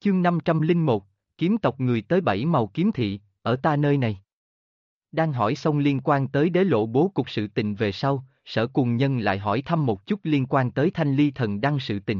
Chương 501, kiếm tộc người tới 7 màu kiếm thị, ở ta nơi này. Đang hỏi xong liên quan tới đế lộ bố cục sự tình về sau, Sở Cùng Nhân lại hỏi thăm một chút liên quan tới Thanh Ly Thần Đăng sự tình.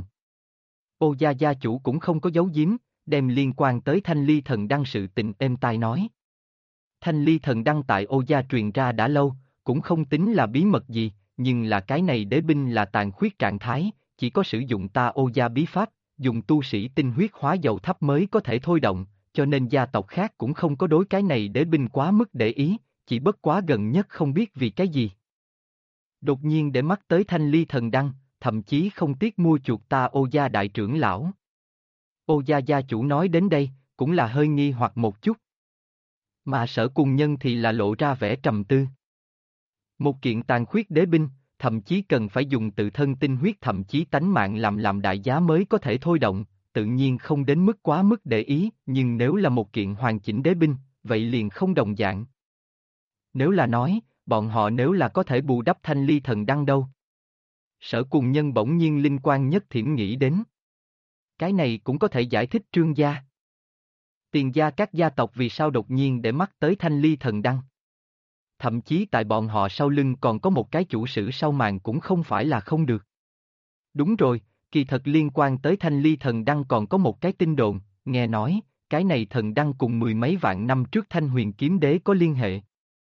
Ô gia gia chủ cũng không có giấu giếm, đem liên quan tới Thanh Ly Thần Đăng sự tình êm tai nói. Thanh Ly Thần Đăng tại Ô gia truyền ra đã lâu, cũng không tính là bí mật gì, nhưng là cái này đế binh là tàn khuyết trạng thái, chỉ có sử dụng ta Ô gia bí pháp, dùng tu sĩ tinh huyết hóa dầu thấp mới có thể thôi động, cho nên gia tộc khác cũng không có đối cái này đế binh quá mức để ý, chỉ bất quá gần nhất không biết vì cái gì. Đột nhiên để mắt tới Thanh Ly Thần Đăng, thậm chí không tiếc mua chuộc ta Ô gia đại trưởng lão. Ô gia gia chủ nói đến đây, cũng là hơi nghi hoặc một chút. Mà Sở Cùng Nhân thì là lộ ra vẻ trầm tư. Một kiện tàn khuyết đế binh, thậm chí cần phải dùng tự thân tinh huyết thậm chí tánh mạng làm đại giá mới có thể thôi động, tự nhiên không đến mức quá mức để ý, nhưng nếu là một kiện hoàn chỉnh đế binh, vậy liền không đồng dạng. Nếu là nói, bọn họ nếu là có thể bù đắp Thanh Ly Thần Đăng đâu. Sở Cùng Nhân bỗng nhiên linh quan nhất thiểm nghĩ đến. Cái này cũng có thể giải thích Trương gia. Tiền gia các gia tộc vì sao đột nhiên để mắt tới Thanh Ly Thần Đăng. Thậm chí tại bọn họ sau lưng còn có một cái chủ sử sau màn cũng không phải là không được. Đúng rồi, kỳ thật liên quan tới Thanh Ly Thần Đăng còn có một cái tin đồn, nghe nói, cái này thần đăng cùng mười mấy vạn năm trước Thanh Huyền Kiếm Đế có liên hệ.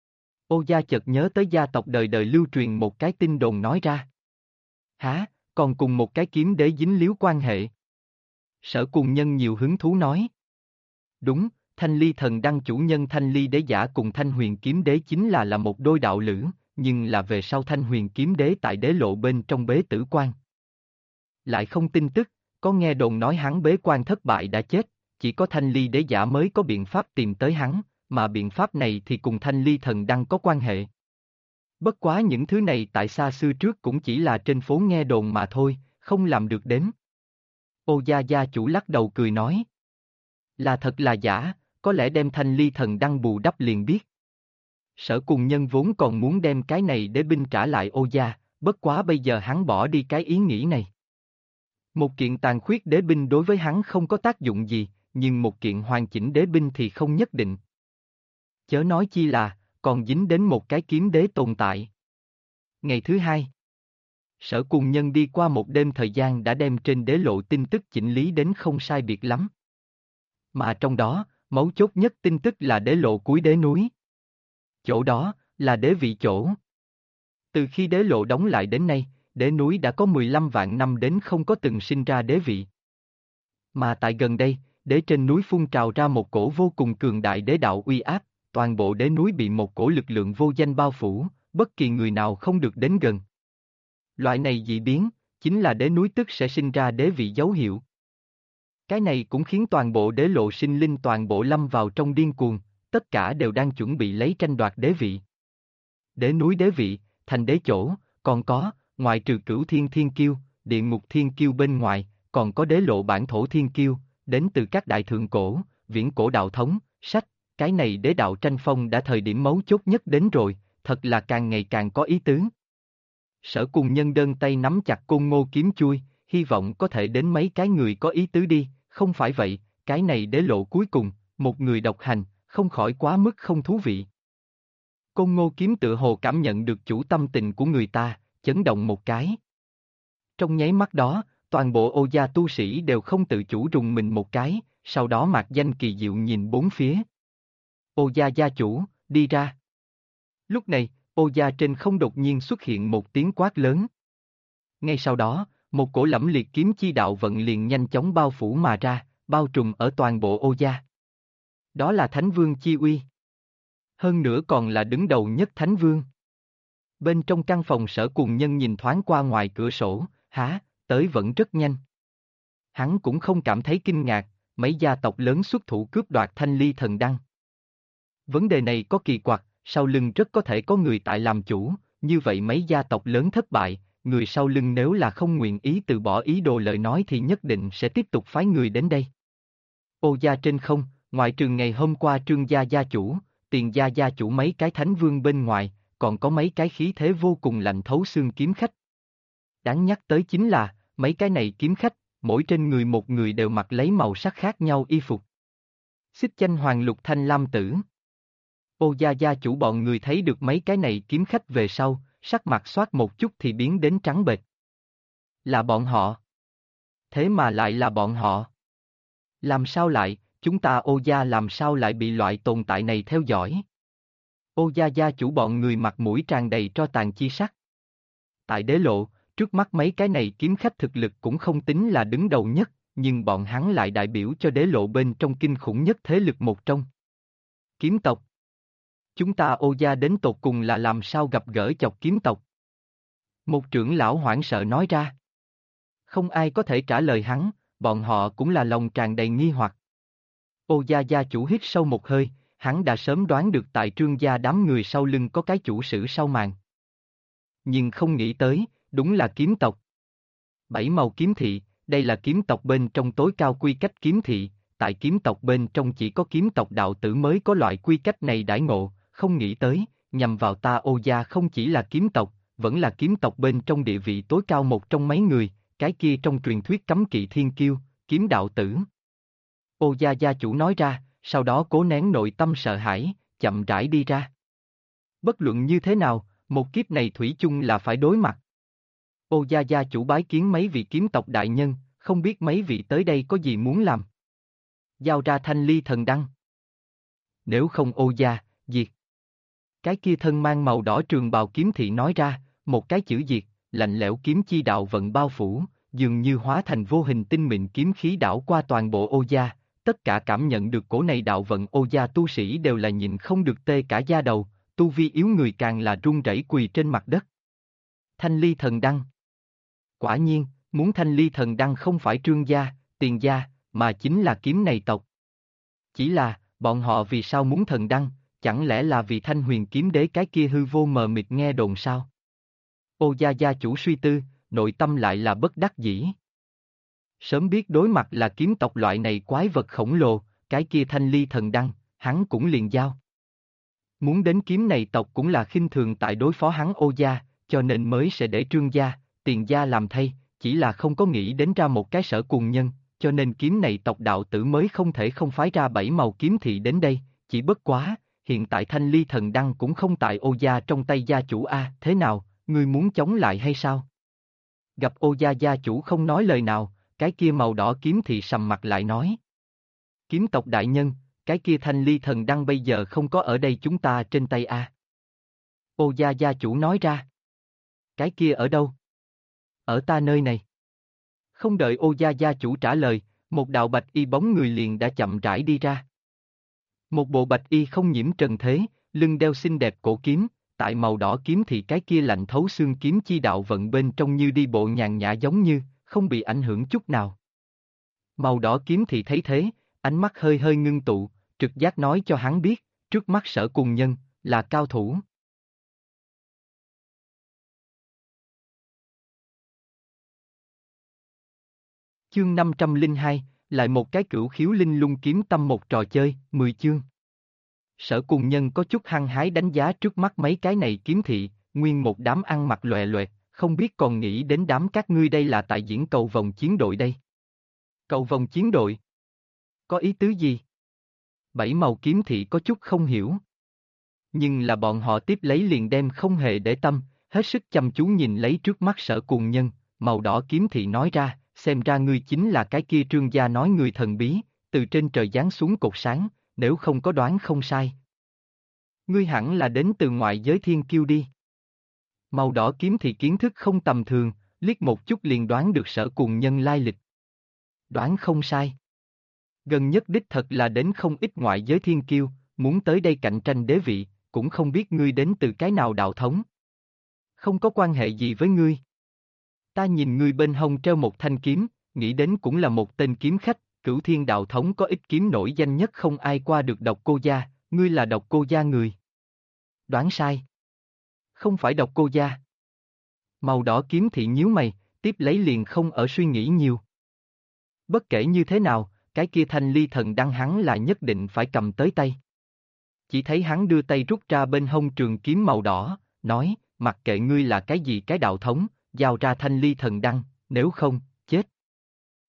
Ô gia chợt nhớ tới gia tộc đời đời lưu truyền một cái tin đồn nói ra. Hả, còn cùng một cái kiếm đế dính líu quan hệ. Sở Cùng Nhân nhiều hứng thú nói. Đúng, Thanh Ly Thần Đăng chủ nhân Thanh Ly Đế giả cùng Thanh Huyền Kiếm Đế chính là một đôi đạo lữ, nhưng là về sau Thanh Huyền Kiếm Đế tại đế lộ bên trong bế tử quan. Lại không tin tức, có nghe đồn nói hắn bế quan thất bại đã chết, chỉ có Thanh Ly Đế giả mới có biện pháp tìm tới hắn, mà biện pháp này thì cùng Thanh Ly Thần Đăng có quan hệ. Bất quá những thứ này tại xa xưa trước cũng chỉ là trên phố nghe đồn mà thôi, không làm được đến. Ô gia gia chủ lắc đầu cười nói. Là thật là giả, có lẽ đem Thanh Ly Thần Đăng bù đắp liền biết. Sở Cùng Nhân vốn còn muốn đem cái này để binh trả lại Ô gia, bất quá bây giờ hắn bỏ đi cái ý nghĩ này. Một kiện tàn khuyết đế binh đối với hắn không có tác dụng gì, nhưng một kiện hoàn chỉnh đế binh thì không nhất định. Chớ nói chi là, còn dính đến một cái kiếm đế tồn tại. Ngày thứ hai, Sở Cùng Nhân đi qua một đêm thời gian đã đem trên đế lộ tin tức chỉnh lý đến không sai biệt lắm. Mà trong đó, mấu chốt nhất tin tức là đế lộ cuối đế núi. Chỗ đó, là đế vị chỗ. Từ khi đế lộ đóng lại đến nay, đế núi đã có 15 vạn năm đến không có từng sinh ra đế vị. Mà tại gần đây, đế trên núi phun trào ra một cổ vô cùng cường đại đế đạo uy áp, toàn bộ đế núi bị một cổ lực lượng vô danh bao phủ, bất kỳ người nào không được đến gần. Loại này dị biến, chính là đế núi tức sẽ sinh ra đế vị dấu hiệu. Cái này cũng khiến toàn bộ đế lộ sinh linh toàn bộ lâm vào trong điên cuồng, tất cả đều đang chuẩn bị lấy tranh đoạt đế vị. Đế núi đế vị, thành đế chỗ, còn có, ngoại trừ Cửu Thiên Thiên Kiêu, Địa Ngục Thiên Kiêu bên ngoài, còn có đế lộ bản thổ Thiên Kiêu, đến từ các đại thượng cổ, viễn cổ đạo thống, sách, cái này đế đạo tranh phong đã thời điểm mấu chốt nhất đến rồi, thật là càng ngày càng có ý tứ. Sở Cùng Nhân đơn tay nắm chặt côn ngô kiếm chui, hy vọng có thể đến mấy cái người có ý tứ đi, không phải vậy, cái này đế lộ cuối cùng, một người độc hành, không khỏi quá mức không thú vị. Côn ngô kiếm tựa hồ cảm nhận được chủ tâm tình của người ta, chấn động một cái. Trong nháy mắt đó, toàn bộ Ô gia tu sĩ đều không tự chủ rùng mình một cái, sau đó mạc danh kỳ diệu nhìn bốn phía. Ô gia gia chủ, đi ra. Lúc này, Ô gia trên không đột nhiên xuất hiện một tiếng quát lớn. Ngay sau đó, một cổ lẫm liệt kiếm chi đạo vận liền nhanh chóng bao phủ mà ra, bao trùm ở toàn bộ Ô gia. Đó là Thánh Vương chi uy. Hơn nữa còn là đứng đầu nhất Thánh Vương. Bên trong căn phòng Sở Cùng Nhân nhìn thoáng qua ngoài cửa sổ, há, tới vẫn rất nhanh. Hắn cũng không cảm thấy kinh ngạc, mấy gia tộc lớn xuất thủ cướp đoạt Thanh Ly Thần Đăng. Vấn đề này có kỳ quặc, sau lưng rất có thể có người tại làm chủ, như vậy mấy gia tộc lớn thất bại, người sau lưng nếu là không nguyện ý từ bỏ ý đồ lời nói thì nhất định sẽ tiếp tục phái người đến đây. Ô gia trên không, ngoại trừ ngày hôm qua Trương gia gia chủ, Tiền gia gia chủ mấy cái thánh vương bên ngoài, còn có mấy cái khí thế vô cùng lạnh thấu xương kiếm khách. Đáng nhắc tới chính là, mấy cái này kiếm khách, mỗi trên người một người đều mặc lấy màu sắc khác nhau y phục. Xích chanh hoàng lục thanh lam tử. Ô gia gia chủ bọn người thấy được mấy cái này kiếm khách về sau, sắc mặt xoát một chút thì biến đến trắng bệch. Là bọn họ. Thế mà lại là bọn họ. Làm sao lại, chúng ta ô gia làm sao lại bị loại tồn tại này theo dõi? Ô gia gia chủ bọn người mặt mũi tràn đầy tro tàn chi sắc. Tại đế lộ, trước mắt mấy cái này kiếm khách thực lực cũng không tính là đứng đầu nhất, nhưng bọn hắn lại đại biểu cho đế lộ bên trong kinh khủng nhất thế lực một trong. Kiếm tộc. Chúng ta ô gia đến tột cùng là làm sao gặp gỡ chọc kiếm tộc? Một trưởng lão hoảng sợ nói ra. Không ai có thể trả lời hắn, bọn họ cũng là lòng tràn đầy nghi hoặc. Ô gia gia chủ hít sâu một hơi, hắn đã sớm đoán được tại Trương gia đám người sau lưng có cái chủ sử sau màn. Nhưng không nghĩ tới, đúng là kiếm tộc. Bảy màu kiếm thị, đây là kiếm tộc bên trong tối cao quy cách kiếm thị, tại kiếm tộc bên trong chỉ có kiếm tộc đạo tử mới có loại quy cách này đãi ngộ, không nghĩ tới, nhằm vào ta ô gia không chỉ là kiếm tộc, vẫn là kiếm tộc bên trong địa vị tối cao một trong mấy người, cái kia trong truyền thuyết cấm kỵ thiên kiêu, kiếm đạo tử. Ô gia gia chủ nói ra, sau đó cố nén nội tâm sợ hãi, chậm rãi đi ra. Bất luận như thế nào, một kiếp này thủy chung là phải đối mặt. Ô gia gia chủ bái kiến mấy vị kiếm tộc đại nhân, không biết mấy vị tới đây có gì muốn làm. Giao ra thanh ly thần đăng. Nếu không ô gia, diệt. Cái kia thân mang màu đỏ trường bào kiếm thị nói ra, một cái chữ diệt, lạnh lẽo kiếm chi đạo vận bao phủ, dường như hóa thành vô hình tinh mịn kiếm khí đảo qua toàn bộ ô gia, tất cả cảm nhận được cổ này đạo vận ô gia tu sĩ đều là nhịn không được tê cả da đầu, tu vi yếu người càng là run rẩy quỳ trên mặt đất. Thanh ly thần đăng. Quả nhiên, muốn thanh ly thần đăng không phải Trương gia, Tiền gia, mà chính là kiếm này tộc. Chỉ là, bọn họ vì sao muốn thần đăng, chẳng lẽ là vì Thanh Huyền kiếm đế cái kia hư vô mờ mịt nghe đồn sao? Ô gia gia chủ suy tư, nội tâm lại là bất đắc dĩ. Sớm biết đối mặt là kiếm tộc loại này quái vật khổng lồ, cái kia thanh ly thần đăng, hắn cũng liền giao. Muốn đến kiếm này tộc cũng là khinh thường tại đối phó hắn ô gia, cho nên mới sẽ để Trương gia, Tiền gia làm thay, chỉ là không có nghĩ đến ra một cái Sở Cuồng Nhân, cho nên kiếm này tộc đạo tử mới không thể không phái ra bảy màu kiếm thị đến đây, chỉ bất quá, hiện tại thanh ly thần đăng cũng không tại ô gia trong tay gia chủ a, thế nào, ngươi muốn chống lại hay sao? Gặp ô gia gia chủ không nói lời nào, cái kia màu đỏ kiếm thị sầm mặt lại nói. Kiếm tộc đại nhân, cái kia thanh ly thần đăng bây giờ không có ở đây chúng ta trên tay a. Ô gia gia chủ nói ra. Cái kia ở đâu? Ở ta nơi này. Không đợi ô gia gia chủ trả lời, một đạo bạch y bóng người liền đã chậm rãi đi ra. Một bộ bạch y không nhiễm trần thế, lưng đeo xinh đẹp cổ kiếm, tại màu đỏ kiếm thì cái kia lạnh thấu xương kiếm chi đạo vận bên trong như đi bộ nhàn nhã giống như, không bị ảnh hưởng chút nào. Màu đỏ kiếm thì thấy thế, ánh mắt hơi hơi ngưng tụ, trực giác nói cho hắn biết, trước mắt Sở Cuồng Nhân, là cao thủ. Chương 502, lại một cái cửu khiếu linh lung kiếm tâm một trò chơi, 10 chương. Sở Cuồng Nhân có chút hăng hái đánh giá trước mắt mấy cái này kiếm thị, nguyên một đám ăn mặc loè loẹt, không biết còn nghĩ đến đám các ngươi đây là tại diễn cầu vòng chiến đội đây. Cầu vòng chiến đội? Có ý tứ gì? Bảy màu kiếm thị có chút không hiểu. Nhưng là bọn họ tiếp lấy liền đem không hề để tâm, hết sức chăm chú nhìn lấy trước mắt Sở Cuồng Nhân, màu đỏ kiếm thị nói ra, xem ra ngươi chính là cái kia Trương gia nói người thần bí, từ trên trời giáng xuống cột sáng, nếu không có đoán không sai. Ngươi hẳn là đến từ ngoại giới thiên kiêu đi. Màu đỏ kiếm thị kiến thức không tầm thường, liếc một chút liền đoán được Sở Cuồng Nhân lai lịch. Đoán không sai. Gần nhất đích thật là đến không ít ngoại giới thiên kiêu, muốn tới đây cạnh tranh đế vị, cũng không biết ngươi đến từ cái nào đạo thống. Không có quan hệ gì với ngươi. Ta nhìn ngươi bên hông treo một thanh kiếm, nghĩ đến cũng là một tên kiếm khách, Cửu Thiên đạo thống có ít kiếm nổi danh nhất không ai qua được Độc Cô gia, ngươi là Độc Cô gia người. Đoán sai. Không phải Độc Cô gia. Màu đỏ kiếm thị nhíu mày, tiếp lấy liền không ở suy nghĩ nhiều. Bất kể như thế nào, cái kia thanh ly thần đăng hắn là nhất định phải cầm tới tay. Chỉ thấy hắn đưa tay rút ra bên hông trường kiếm màu đỏ, nói, mặc kệ ngươi là cái gì cái đạo thống, giao ra thanh ly thần đăng, nếu không, chết.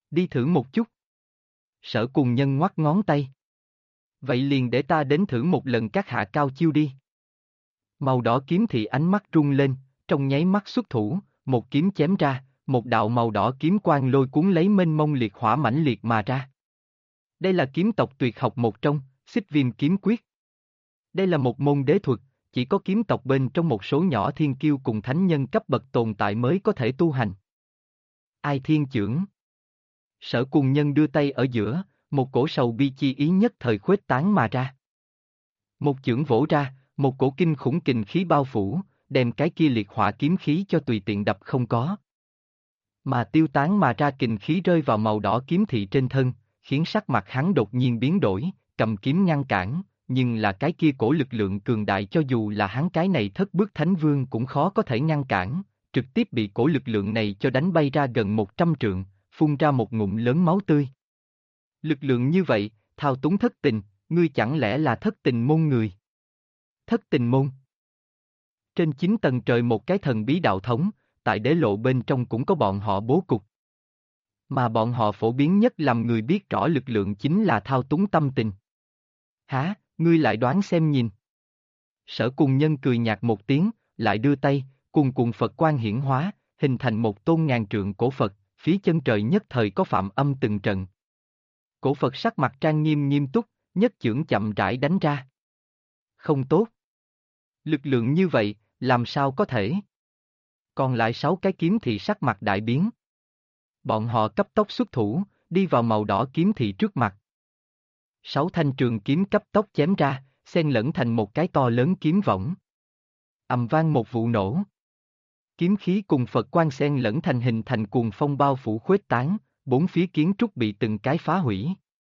Đi thử một chút. Sở Cùng Nhân ngoắt ngón tay. Vậy liền để ta đến thử một lần các hạ cao chiêu đi. Màu đỏ kiếm thị ánh mắt rung lên, trong nháy mắt xuất thủ, một kiếm chém ra, một đạo màu đỏ kiếm quang lôi cuốn lấy mênh mông liệt hỏa mãnh liệt mà ra. Đây là kiếm tộc tuyệt học một trong, Xích Viêm kiếm quyết. Đây là một môn đế thuật, chỉ có kiếm tộc bên trong một số nhỏ thiên kiêu cùng thánh nhân cấp bậc tồn tại mới có thể tu hành. Ai thiên chưởng. Sở Cùng Nhân đưa tay ở giữa, một cổ sầu bi chi ý nhất thời khuếch tán mà ra. Một chưởng vỗ ra, một cổ kinh khủng kình khí bao phủ, đem cái kia liệt hỏa kiếm khí cho tùy tiện đập không có. Mà tiêu tán mà ra kình khí rơi vào màu đỏ kiếm thị trên thân, khiến sắc mặt hắn đột nhiên biến đổi, cầm kiếm ngăn cản, nhưng là cái kia cổ lực lượng cường đại cho dù là hắn cái này thất bước thánh vương cũng khó có thể ngăn cản, trực tiếp bị cổ lực lượng này cho đánh bay ra gần 100 trượng, phun ra một ngụm lớn máu tươi. Lực lượng như vậy, thao túng thất tình, ngươi chẳng lẽ là thất tình môn người? Thất tình môn. Trên 9 tầng trời một cái thần bí đạo thống, tại đế lộ bên trong cũng có bọn họ bố cục. Mà bọn họ phổ biến nhất làm người biết rõ lực lượng chính là thao túng tâm tình. Hả, ngươi lại đoán xem nhìn. Sở Cùng Nhân cười nhạt một tiếng, lại đưa tay, cuồn cuộn Phật quang hiển hóa, hình thành một tôn ngàn trượng cổ Phật, phía chân trời nhất thời có phạm âm từng trận. Cổ Phật sắc mặt trang nghiêm nghiêm túc, nhất chưởng chậm rãi đánh ra. Không tốt. Lực lượng như vậy, làm sao có thể? Còn lại 6 cái kiếm thị sắc mặt đại biến. Bọn họ cấp tốc xuất thủ, đi vào màu đỏ kiếm thị trước mặt. 6 thanh trường kiếm cấp tốc chém ra, xen lẫn thành một cái to lớn kiếm võng. Ầm vang một vụ nổ. Kiếm khí cùng Phật quang xen lẫn thành hình thành cuồng phong bao phủ khuếch tán, bốn phía kiến trúc bị từng cái phá hủy.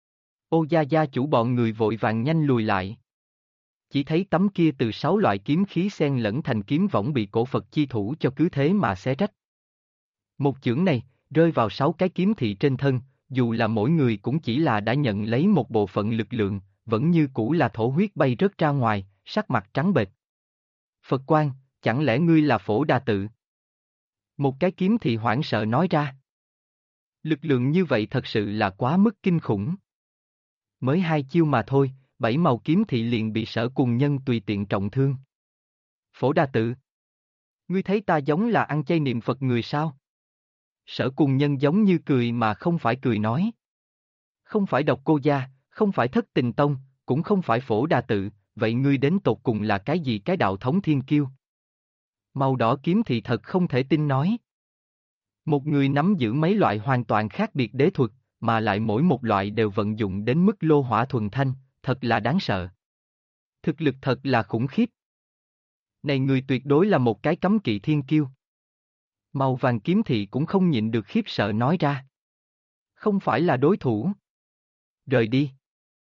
Ô gia gia chủ bọn người vội vàng nhanh lùi lại. Chỉ thấy tấm kia từ 6 loại kiếm khí xen lẫn thành kiếm võng bị cổ Phật chi thủ cho cứ thế mà xé rách. Một chưởng này, rơi vào 6 cái kiếm thị trên thân, dù là mỗi người cũng chỉ là đã nhận lấy một bộ phận lực lượng, vẫn như cũ là thổ huyết bay rớt ra ngoài, sắc mặt trắng bệch. Phật Quang, chẳng lẽ ngươi là Phổ Đà Tự? Một cái kiếm thị hoảng sợ nói ra. Lực lượng như vậy thật sự là quá mức kinh khủng. Mới 2 chiêu mà thôi, 7 màu kiếm thị liền bị Sở Cùng Nhân tùy tiện trọng thương. Phổ Đà Tự. Ngươi thấy ta giống là ăn chay niệm Phật người sao? Sở Cùng Nhân giống như cười mà không phải cười nói. Không phải Độc Cô Gia, không phải Thất Tình Tông, cũng không phải Phổ Đà Tự, vậy ngươi đến tột cùng là cái gì cái đạo thống thiên kiêu? Màu đỏ kiếm thị thật không thể tin nói. Một người nắm giữ mấy loại hoàn toàn khác biệt đế thuật, mà lại mỗi một loại đều vận dụng đến mức lô hỏa thuần thanh, thật là đáng sợ. Thực lực thật là khủng khiếp. Này người tuyệt đối là một cái cấm kỵ thiên kiêu. Màu vàng kiếm thị cũng không nhịn được khiếp sợ nói ra. Không phải là đối thủ. Rời đi.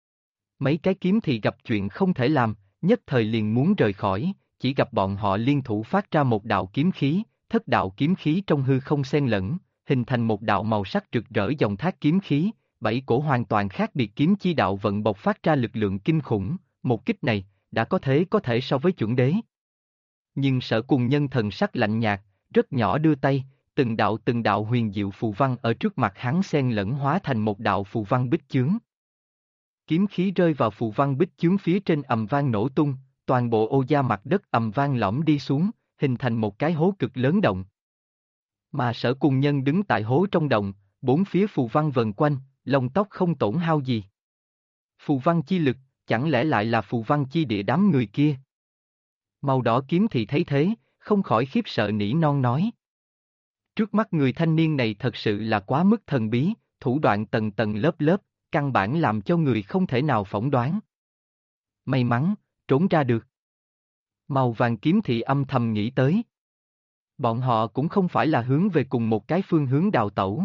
Mấy cái kiếm thị gặp chuyện không thể làm, nhất thời liền muốn rời khỏi, chỉ gặp bọn họ liên thủ phát ra một đạo kiếm khí, thất đạo kiếm khí trong hư không xen lẫn, hình thành một đạo màu sắc rực rỡ dòng thác kiếm khí, 7 cổ hoàn toàn khác biệt kiếm chi đạo vận bộc phát ra lực lượng kinh khủng, một kích này, đã có thể so với chuẩn đế. Nhưng Sở Cùng Nhân thần sắc lạnh nhạt, rất nhỏ đưa tay, từng đạo huyền diệu phù văn ở trước mặt hắn xen lẫn hóa thành một đạo phù văn bích chướng. Kiếm khí rơi vào phù văn bích chướng phía trên ầm vang nổ tung, toàn bộ ô gia mặt đất ầm vang lõm đi xuống, hình thành một cái hố cực lớn động. Mà Sở Cùng Nhân đứng tại hố trong động, bốn phía phù văn vần quanh, lông tóc không tổn hao gì. Phù văn chi lực, chẳng lẽ lại là phù văn chi địa đám người kia? Màu đỏ kiếm thì thấy thế, không khỏi khiếp sợ nỉ non nói. Trước mắt người thanh niên này thật sự là quá mức thần bí, thủ đoạn tầng tầng lớp lớp, căn bản làm cho người không thể nào phỏng đoán. May mắn, trốn ra được. Màu vàng kiếm thị âm thầm nghĩ tới. Bọn họ cũng không phải là hướng về cùng một cái phương hướng đào tẩu.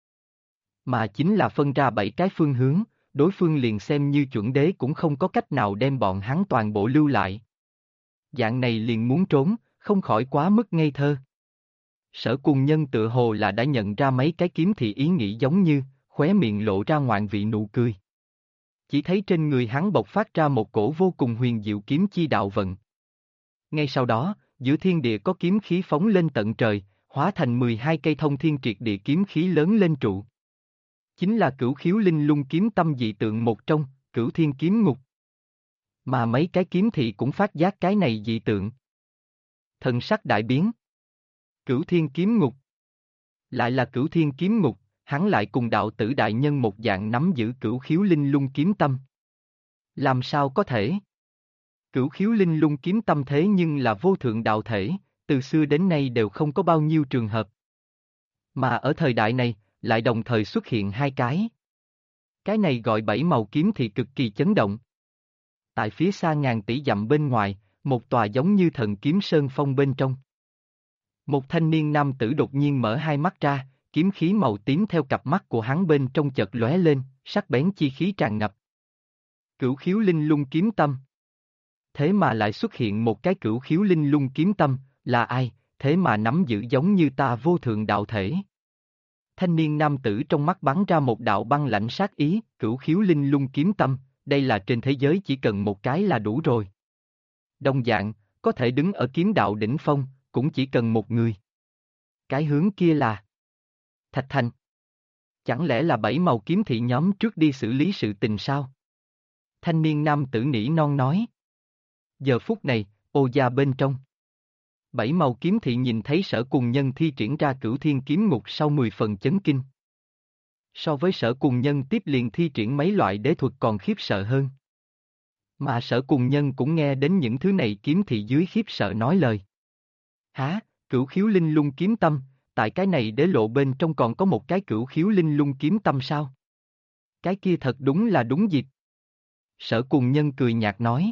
Mà chính là phân ra 7 cái phương hướng, đối phương liền xem như chuẩn đế cũng không có cách nào đem bọn hắn toàn bộ lưu lại. Dạng này liền muốn trốn, không khỏi quá mức ngây thơ. Sở Cùng Nhân tựa hồ là đã nhận ra mấy cái kiếm thị ý nghĩ giống như, khóe miệng lộ ra ngoạn vị nụ cười. Chỉ thấy trên người hắn bộc phát ra một cổ vô cùng huyền diệu kiếm chi đạo vận. Ngay sau đó, giữa thiên địa có kiếm khí phóng lên tận trời, hóa thành 12 cây thông thiên triệt địa kiếm khí lớn lên trụ. chính là cửu khiếu linh lung kiếm tâm dị tượng một trong, cửu thiên kiếm ngục. Mà mấy cái kiếm thị cũng phát giác cái này dị tượng. Thần sắc đại biến. Cửu thiên kiếm ngục. Lại là cửu thiên kiếm ngục, hắn lại cùng đạo tử đại nhân một dạng nắm giữ cửu khiếu linh lung kiếm tâm. Làm sao có thể? Cửu khiếu linh lung kiếm tâm thế nhưng là vô thượng đạo thể, từ xưa đến nay đều không có bao nhiêu trường hợp. Mà ở thời đại này, lại đồng thời xuất hiện hai cái. Cái này gọi bảy màu kiếm thì cực kỳ chấn động. Tại phía xa ngàn tỷ dặm bên ngoài, một tòa giống như thần kiếm sơn phong bên trong. Một thanh niên nam tử đột nhiên mở hai mắt ra, kiếm khí màu tím theo cặp mắt của hắn bên trong chợt lóe lên, sắc bén chi khí tràn ngập. Cửu khiếu linh lung kiếm tâm. Thế mà lại xuất hiện một cái cửu khiếu linh lung kiếm tâm, là ai, thế mà nắm giữ giống như ta vô thượng đạo thể. Thanh niên nam tử trong mắt bắn ra một đạo băng lãnh sát ý, cửu khiếu linh lung kiếm tâm, đây là trên thế giới chỉ cần một cái là đủ rồi. Đồng dạng, có thể đứng ở kiếm đạo đỉnh phong, cũng chỉ cần một người. Cái hướng kia là Thạch Thành. Chẳng lẽ là bảy màu kiếm thị nhóm trước đi xử lý sự tình sao? Thanh niên nam tử nỉ non nói. Giờ phút này, ô gia bên trong. Bảy màu kiếm thị nhìn thấy Sở Cùng Nhân thi triển ra cửu thiên kiếm ngục sau 10 phần chấn kinh. So với Sở Cùng Nhân tiếp liền thi triển mấy loại đế thuật còn khiếp sợ hơn. Mà Sở Cùng Nhân cũng nghe đến những thứ này kiếm thị dưới khiếp sợ nói lời. Hả, cửu khiếu linh lung kiếm tâm, tại cái này đế lộ bên trong còn có một cái cửu khiếu linh lung kiếm tâm sao? Cái kia thật đúng là đúng dịp. Sở Cùng Nhân cười nhạt nói.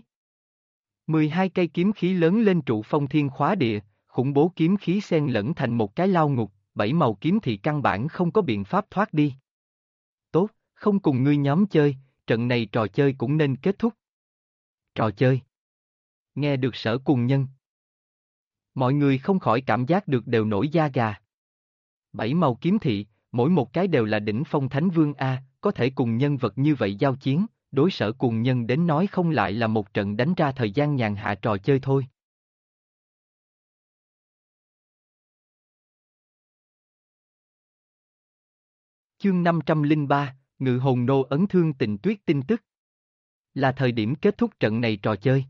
12 cây kiếm khí lớn lên trụ phong thiên khóa địa, khủng bố kiếm khí xen lẫn thành một cái lao ngục, bảy màu kiếm thị căn bản không có biện pháp thoát đi. Tốt, không cùng ngươi nhóm chơi, trận này trò chơi cũng nên kết thúc. Trò chơi. Nghe được Sở Cùng Nhân. Mọi người không khỏi cảm giác được đều nổi da gà. Bảy màu kiếm thị, mỗi một cái đều là đỉnh phong thánh vương A, có thể cùng nhân vật như vậy giao chiến, đối Sở Cùng Nhân đến nói không lại là một trận đánh ra thời gian nhàn hạ trò chơi thôi. Chương 503, Ngự hồn nô ấn thương tình tuyết tin tức. Là thời điểm kết thúc trận này trò chơi.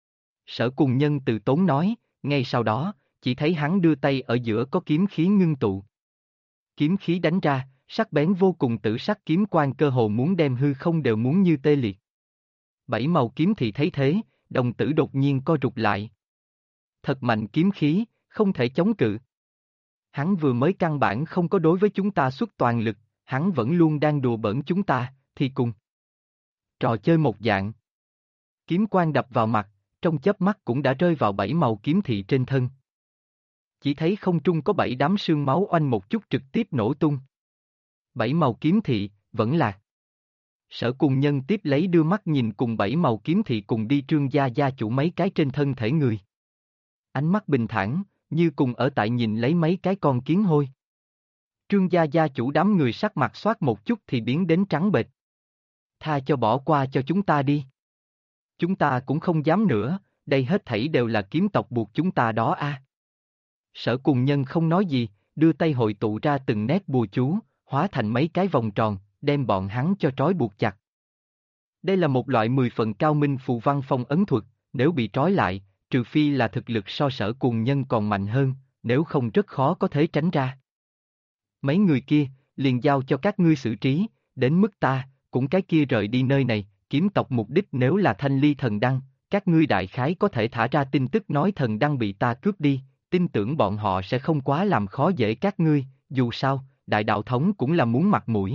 Sở Cùng Nhân từ tốn nói, ngay sau đó, chỉ thấy hắn đưa tay ở giữa có kiếm khí ngưng tụ. Kiếm khí đánh ra, sắc bén vô cùng tử sắc kiếm quang cơ hồ muốn đem hư không đều muốn như tê liệt. Bảy màu kiếm thị thấy thế, đồng tử đột nhiên co rụt lại. Thật mạnh kiếm khí, không thể chống cự. Hắn vừa mới căn bản không có đối với chúng ta xuất toàn lực, hắn vẫn luôn đang đùa bỡn chúng ta, thì cùng. Trò chơi một dạng. Kiếm quang đập vào mặt, trong chớp mắt cũng đã rơi vào bảy màu kiếm thị trên thân. Chỉ thấy không trung có bảy đám sương máu oanh một chút trực tiếp nổ tung. Bảy màu kiếm thị, vẫn lạc. Sở Cùng Nhân tiếp lấy đưa mắt nhìn cùng bảy màu kiếm thị cùng đi Trương gia gia chủ mấy cái trên thân thể người. Ánh mắt bình thản, như cùng ở tại nhìn lấy mấy cái con kiến hôi. Trương gia gia chủ đám người sắc mặt xoát một chút thì biến đến trắng bệch. Tha cho bỏ qua cho chúng ta đi. Chúng ta cũng không dám nữa, đây hết thảy đều là kiếm tộc buộc chúng ta đó a. Sở Cùng Nhân không nói gì, đưa tay hội tụ ra từng nét bùa chú, hóa thành mấy cái vòng tròn, đem bọn hắn cho trói buộc chặt. Đây là một loại 10 phần cao minh phù văn phong ấn thuật, nếu bị trói lại, trừ phi là thực lực so Sở Cùng Nhân còn mạnh hơn, nếu không rất khó có thể tránh ra. Mấy người kia, liền giao cho các ngươi xử trí, đến mức ta, cũng cái kia rời đi nơi này, kiếm tộc mục đích nếu là thanh ly thần đăng, các ngươi đại khái có thể thả ra tin tức nói thần đăng bị ta cướp đi, tin tưởng bọn họ sẽ không quá làm khó dễ các ngươi, dù sao, đại đạo thống cũng là muốn mặt mũi.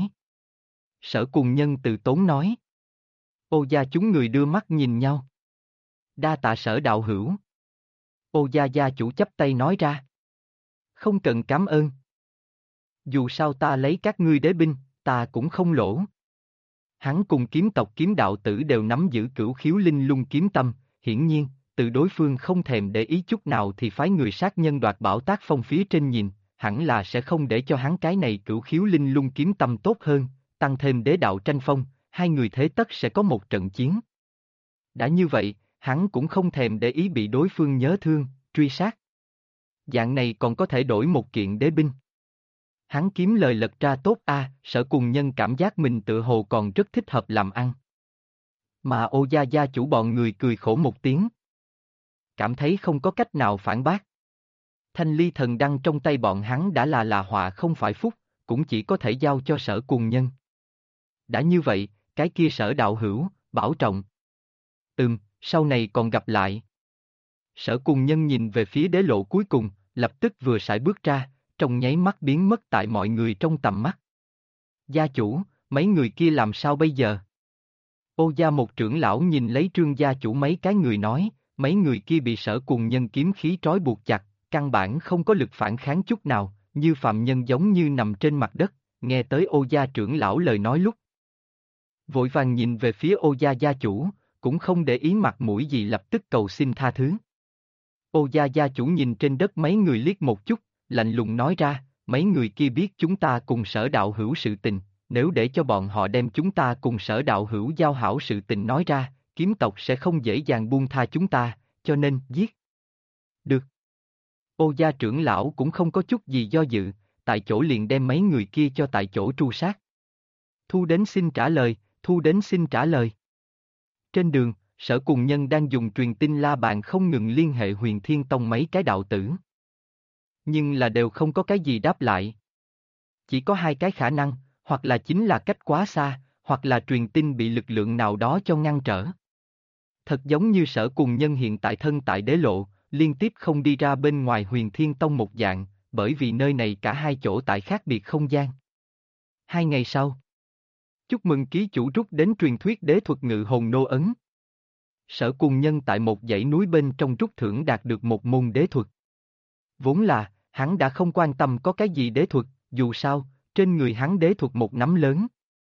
Sở Cùng Nhân từ tốn nói. Ô gia chúng người đưa mắt nhìn nhau. Đa tạ Sở đạo hữu. Ô gia gia chủ chắp tay nói ra. Không cần cảm ơn. Dù sao ta lấy các ngươi đế binh, ta cũng không lỗ. Hắn cùng kiếm tộc kiếm đạo tử đều nắm giữ cửu khiếu linh lung kiếm tâm, hiển nhiên, từ đối phương không thèm để ý chút nào thì phái người sát nhân đoạt bảo tác phong phía trên nhìn, hẳn là sẽ không để cho hắn cái này cửu khiếu linh lung kiếm tâm tốt hơn, tăng thêm đế đạo tranh phong, hai người thế tất sẽ có một trận chiến. Đã như vậy, hắn cũng không thèm để ý bị đối phương nhớ thương, truy sát. Dạng này còn có thể đổi một kiện đế binh. Hắn kiếm lời lật ra tốt a, Sở Cùng Nhân cảm giác mình tựa hồ còn rất thích hợp làm ăn. Mà Ô gia gia chủ bọn người cười khổ một tiếng. Cảm thấy không có cách nào phản bác. Thanh ly thần đăng trong tay bọn hắn đã là họa không phải phúc, cũng chỉ có thể giao cho Sở Cùng Nhân. Đã như vậy, cái kia Sở đạo hữu, bảo trọng. Sau này còn gặp lại. Sở Cùng Nhân nhìn về phía đế lộ cuối cùng, lập tức vừa sải bước ra, trong nháy mắt biến mất tại mọi người trong tầm mắt. Gia chủ, mấy người kia làm sao bây giờ? Ô gia một trưởng lão nhìn lấy Trương gia chủ mấy cái người nói, mấy người kia bị Sở Cùng Nhân kiếm khí trói buộc chặt, căn bản không có lực phản kháng chút nào, như phạm nhân giống như nằm trên mặt đất, nghe tới Ô gia trưởng lão lời nói lúc. Vội vàng nhìn về phía Ô gia gia chủ, cũng không để ý mặt mũi gì lập tức cầu xin tha thứ. Ô gia gia chủ nhìn trên đất mấy người liếc một chút, lạnh lùng nói ra, mấy người kia biết chúng ta cùng Sở đạo hữu sự tình, nếu để cho bọn họ đem chúng ta cùng Sở đạo hữu giao hảo sự tình nói ra, kiếm tộc sẽ không dễ dàng buông tha chúng ta, cho nên giết. Được. Ô gia trưởng lão cũng không có chút gì do dự, tại chỗ liền đem mấy người kia cho tại chỗ tru sát. Thu đến xin trả lời, thu đến xin trả lời. Trên đường, Sở Cùng Nhân đang dùng truyền tin la bàn không ngừng liên hệ Huyền Thiên Tông mấy cái đạo tử. Nhưng là đều không có cái gì đáp lại. Chỉ có hai cái khả năng, hoặc là chính là cách quá xa, hoặc là truyền tin bị lực lượng nào đó cho ngăn trở. Thật giống như Sở Cùng Nhân hiện tại thân tại đế lộ, liên tiếp không đi ra bên ngoài Huyền Thiên Tông một dạng, bởi vì nơi này cả hai chỗ tại khác biệt không gian. 2 ngày sau, chúc mừng ký chủ rút đến truyền thuyết đế thuật ngự hồn nô ấn. Sở Cùng Nhân tại một dãy núi bên trong rút thưởng đạt được một môn đế thuật. Vốn là, hắn đã không quan tâm có cái gì đế thuật, dù sao, trên người hắn đế thuật một nắm lớn.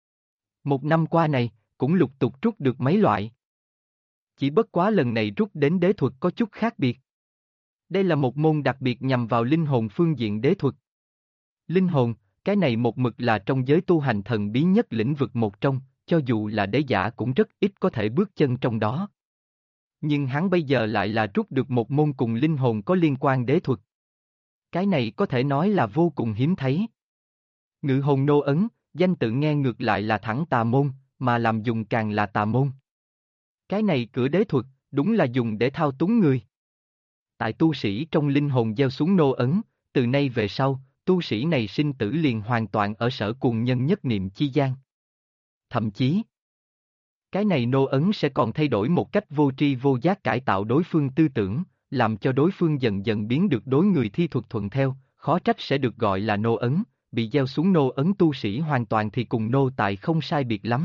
Một năm qua này, cũng lục tục rút được mấy loại. Chỉ bất quá lần này rút đến đế thuật có chút khác biệt. Đây là một môn đặc biệt nhằm vào linh hồn phương diện đế thuật. Linh hồn, cái này một mực là trong giới tu hành thần bí nhất lĩnh vực một trong, cho dù là đế giả cũng rất ít có thể bước chân trong đó. Nhưng hắn bây giờ lại là rút được một môn cùng linh hồn có liên quan đế thuật. Cái này có thể nói là vô cùng hiếm thấy. Ngự hồn nô ấn, danh tự nghe ngược lại là thẳng tà môn, mà làm dùng càng là tà môn. Cái này cửa đế thuật, đúng là dùng để thao túng người. Tại tu sĩ trong linh hồn gieo xuống nô ấn, từ nay về sau, tu sĩ này sinh tử liền hoàn toàn ở Sở Cùng Nhân nhất niệm chi gian. Thậm chí, cái này nô ấn sẽ còn thay đổi một cách vô tri vô giác cải tạo đối phương tư tưởng, làm cho đối phương dần dần biến được đối người thi thuật thuận theo, khó trách sẽ được gọi là nô ấn, bị gieo xuống nô ấn tu sĩ hoàn toàn thì cùng nô tài không sai biệt lắm.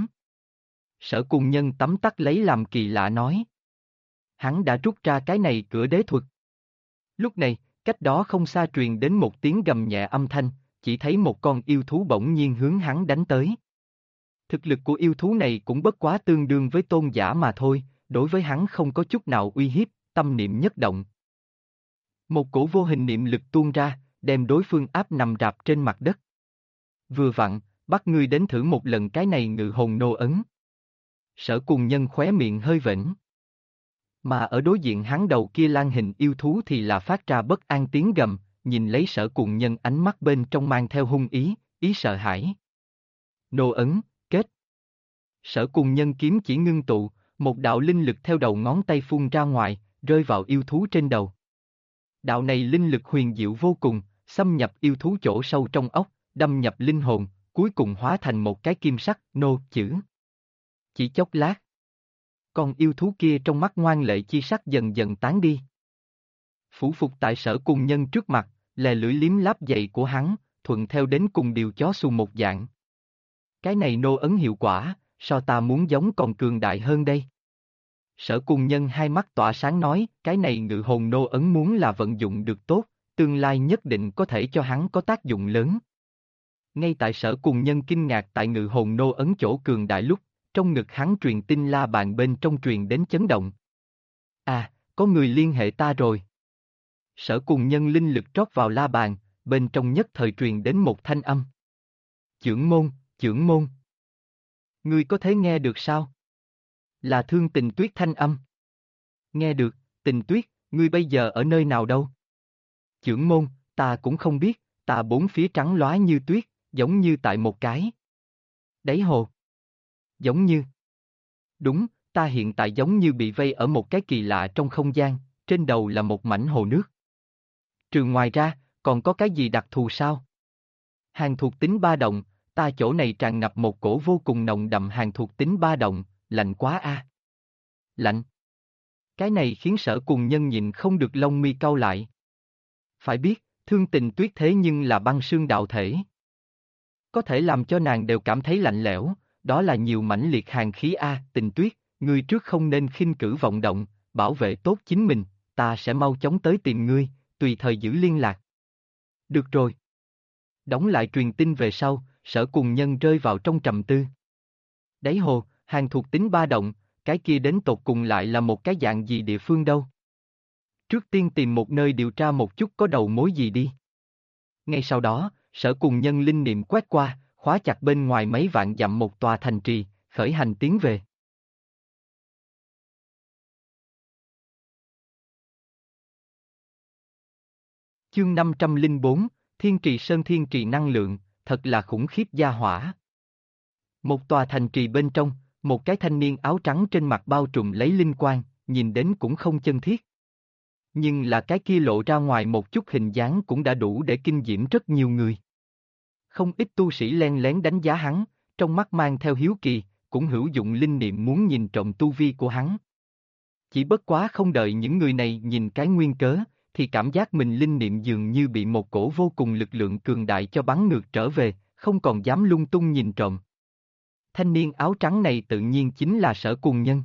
Sở Cùng Nhân tấm tắc lấy làm kỳ lạ nói. Hắn đã rút ra cái này cửa đế thuật. Lúc này, cách đó không xa truyền đến một tiếng gầm nhẹ âm thanh, chỉ thấy một con yêu thú bỗng nhiên hướng hắn đánh tới. Thực lực của yêu thú này cũng bất quá tương đương với tôn giả mà thôi, đối với hắn không có chút nào uy hiếp, tâm niệm nhất động. Một cổ vô hình niệm lực tuôn ra, đem đối phương áp nằm rạp trên mặt đất. Vừa vặn, bắt ngươi đến thử một lần cái này ngự hồn nô ấn. Sở Cùng Nhân khóe miệng hơi vểnh. Mà ở đối diện hắn đầu kia lang hình yêu thú thì là phát ra bất an tiếng gầm, nhìn lấy Sở Cùng Nhân ánh mắt bên trong mang theo hung ý, ý sợ hãi. Nô ấn, kết. Sở Cùng Nhân kiếm chỉ ngưng tụ, một đạo linh lực theo đầu ngón tay phun ra ngoài, rơi vào yêu thú trên đầu. Đạo này linh lực huyền diệu vô cùng, xâm nhập yêu thú chỗ sâu trong óc, đâm nhập linh hồn, cuối cùng hóa thành một cái kim sắc nô chữ. Chỉ chốc lát, con yêu thú kia trong mắt ngoan lệ chi sắc dần dần tán đi. Phủ phục tại Sở Cùng Nhân trước mặt, lè lưỡi liếm láp dày của hắn, thuận theo đến cùng điều chó xù một dạng. Cái này nô ấn hiệu quả, so ta muốn giống còn cường đại hơn đây. Sở Cùng Nhân hai mắt tỏa sáng nói, cái này ngự hồn nô ấn muốn là vận dụng được tốt, tương lai nhất định có thể cho hắn có tác dụng lớn. Ngay tại Sở Cùng Nhân kinh ngạc tại ngự hồn nô ấn chỗ cường đại lúc, trong ngực hắn truyền tin la bàn bên trong truyền đến chấn động. À, có người liên hệ ta rồi. Sở Cùng Nhân linh lực trót vào la bàn, bên trong nhất thời truyền đến một thanh âm. Chưởng môn, chưởng môn. Ngươi có thể nghe được sao? Là Thương Tình Tuyết thanh âm. Nghe được, Tình Tuyết, ngươi bây giờ ở nơi nào đâu? Chưởng môn, ta cũng không biết, ta bốn phía trắng lóa như tuyết, giống như tại một cái đáy hồ. Giống như. Đúng, ta hiện tại giống như bị vây ở một cái kỳ lạ trong không gian, trên đầu là một mảnh hồ nước. Trừ ngoài ra, còn có cái gì đặc thù sao? Hàng thuộc tính ba động, ta chỗ này tràn ngập một cổ vô cùng nồng đậm hàng thuộc tính ba động, lạnh quá a. Lạnh. Cái này khiến Sở Cùng Nhân nhìn không được lông mi cau lại. Phải biết, Thương Tình Tuyết thế nhưng là băng sương đạo thể. Có thể làm cho nàng đều cảm thấy lạnh lẽo, đó là nhiều mãnh liệt hàn khí a. Tình Tuyết, ngươi trước không nên khinh cử vọng động, bảo vệ tốt chính mình, ta sẽ mau chóng tới tìm ngươi, tùy thời giữ liên lạc. Được rồi. Đóng lại truyền tin về sau, Sở Cùng Nhân rơi vào trong trầm tư. Đáy hồ, hàng thuộc tính ba động, cái kia đến tột cùng lại là một cái dạng gì địa phương đâu? Trước tiên tìm một nơi điều tra một chút có đầu mối gì đi. Ngay sau đó, Sở Cùng Nhân linh niệm quét qua, khóa chặt bên ngoài mấy vạn dặm một tòa thành trì, khởi hành tiến về. Chương 504, Thiên Trì Sơn. Thiên Trì năng lượng, thật là khủng khiếp gia hỏa. Một tòa thành trì bên trong, một cái thanh niên áo trắng trên mặt bao trùm lấy linh quang, nhìn đến cũng không chân thiết. Nhưng là cái kia lộ ra ngoài một chút hình dáng cũng đã đủ để kinh diễm rất nhiều người. Không ít tu sĩ len lén đánh giá hắn, trong mắt mang theo hiếu kỳ, cũng hữu dụng linh niệm muốn nhìn trộm tu vi của hắn. Chỉ bất quá không đợi những người này nhìn cái nguyên cớ, thì cảm giác mình linh niệm dường như bị một cổ vô cùng lực lượng cường đại cho bắn ngược trở về, không còn dám lung tung nhìn trộm. Thanh niên áo trắng này tự nhiên chính là Sở Cùng Nhân.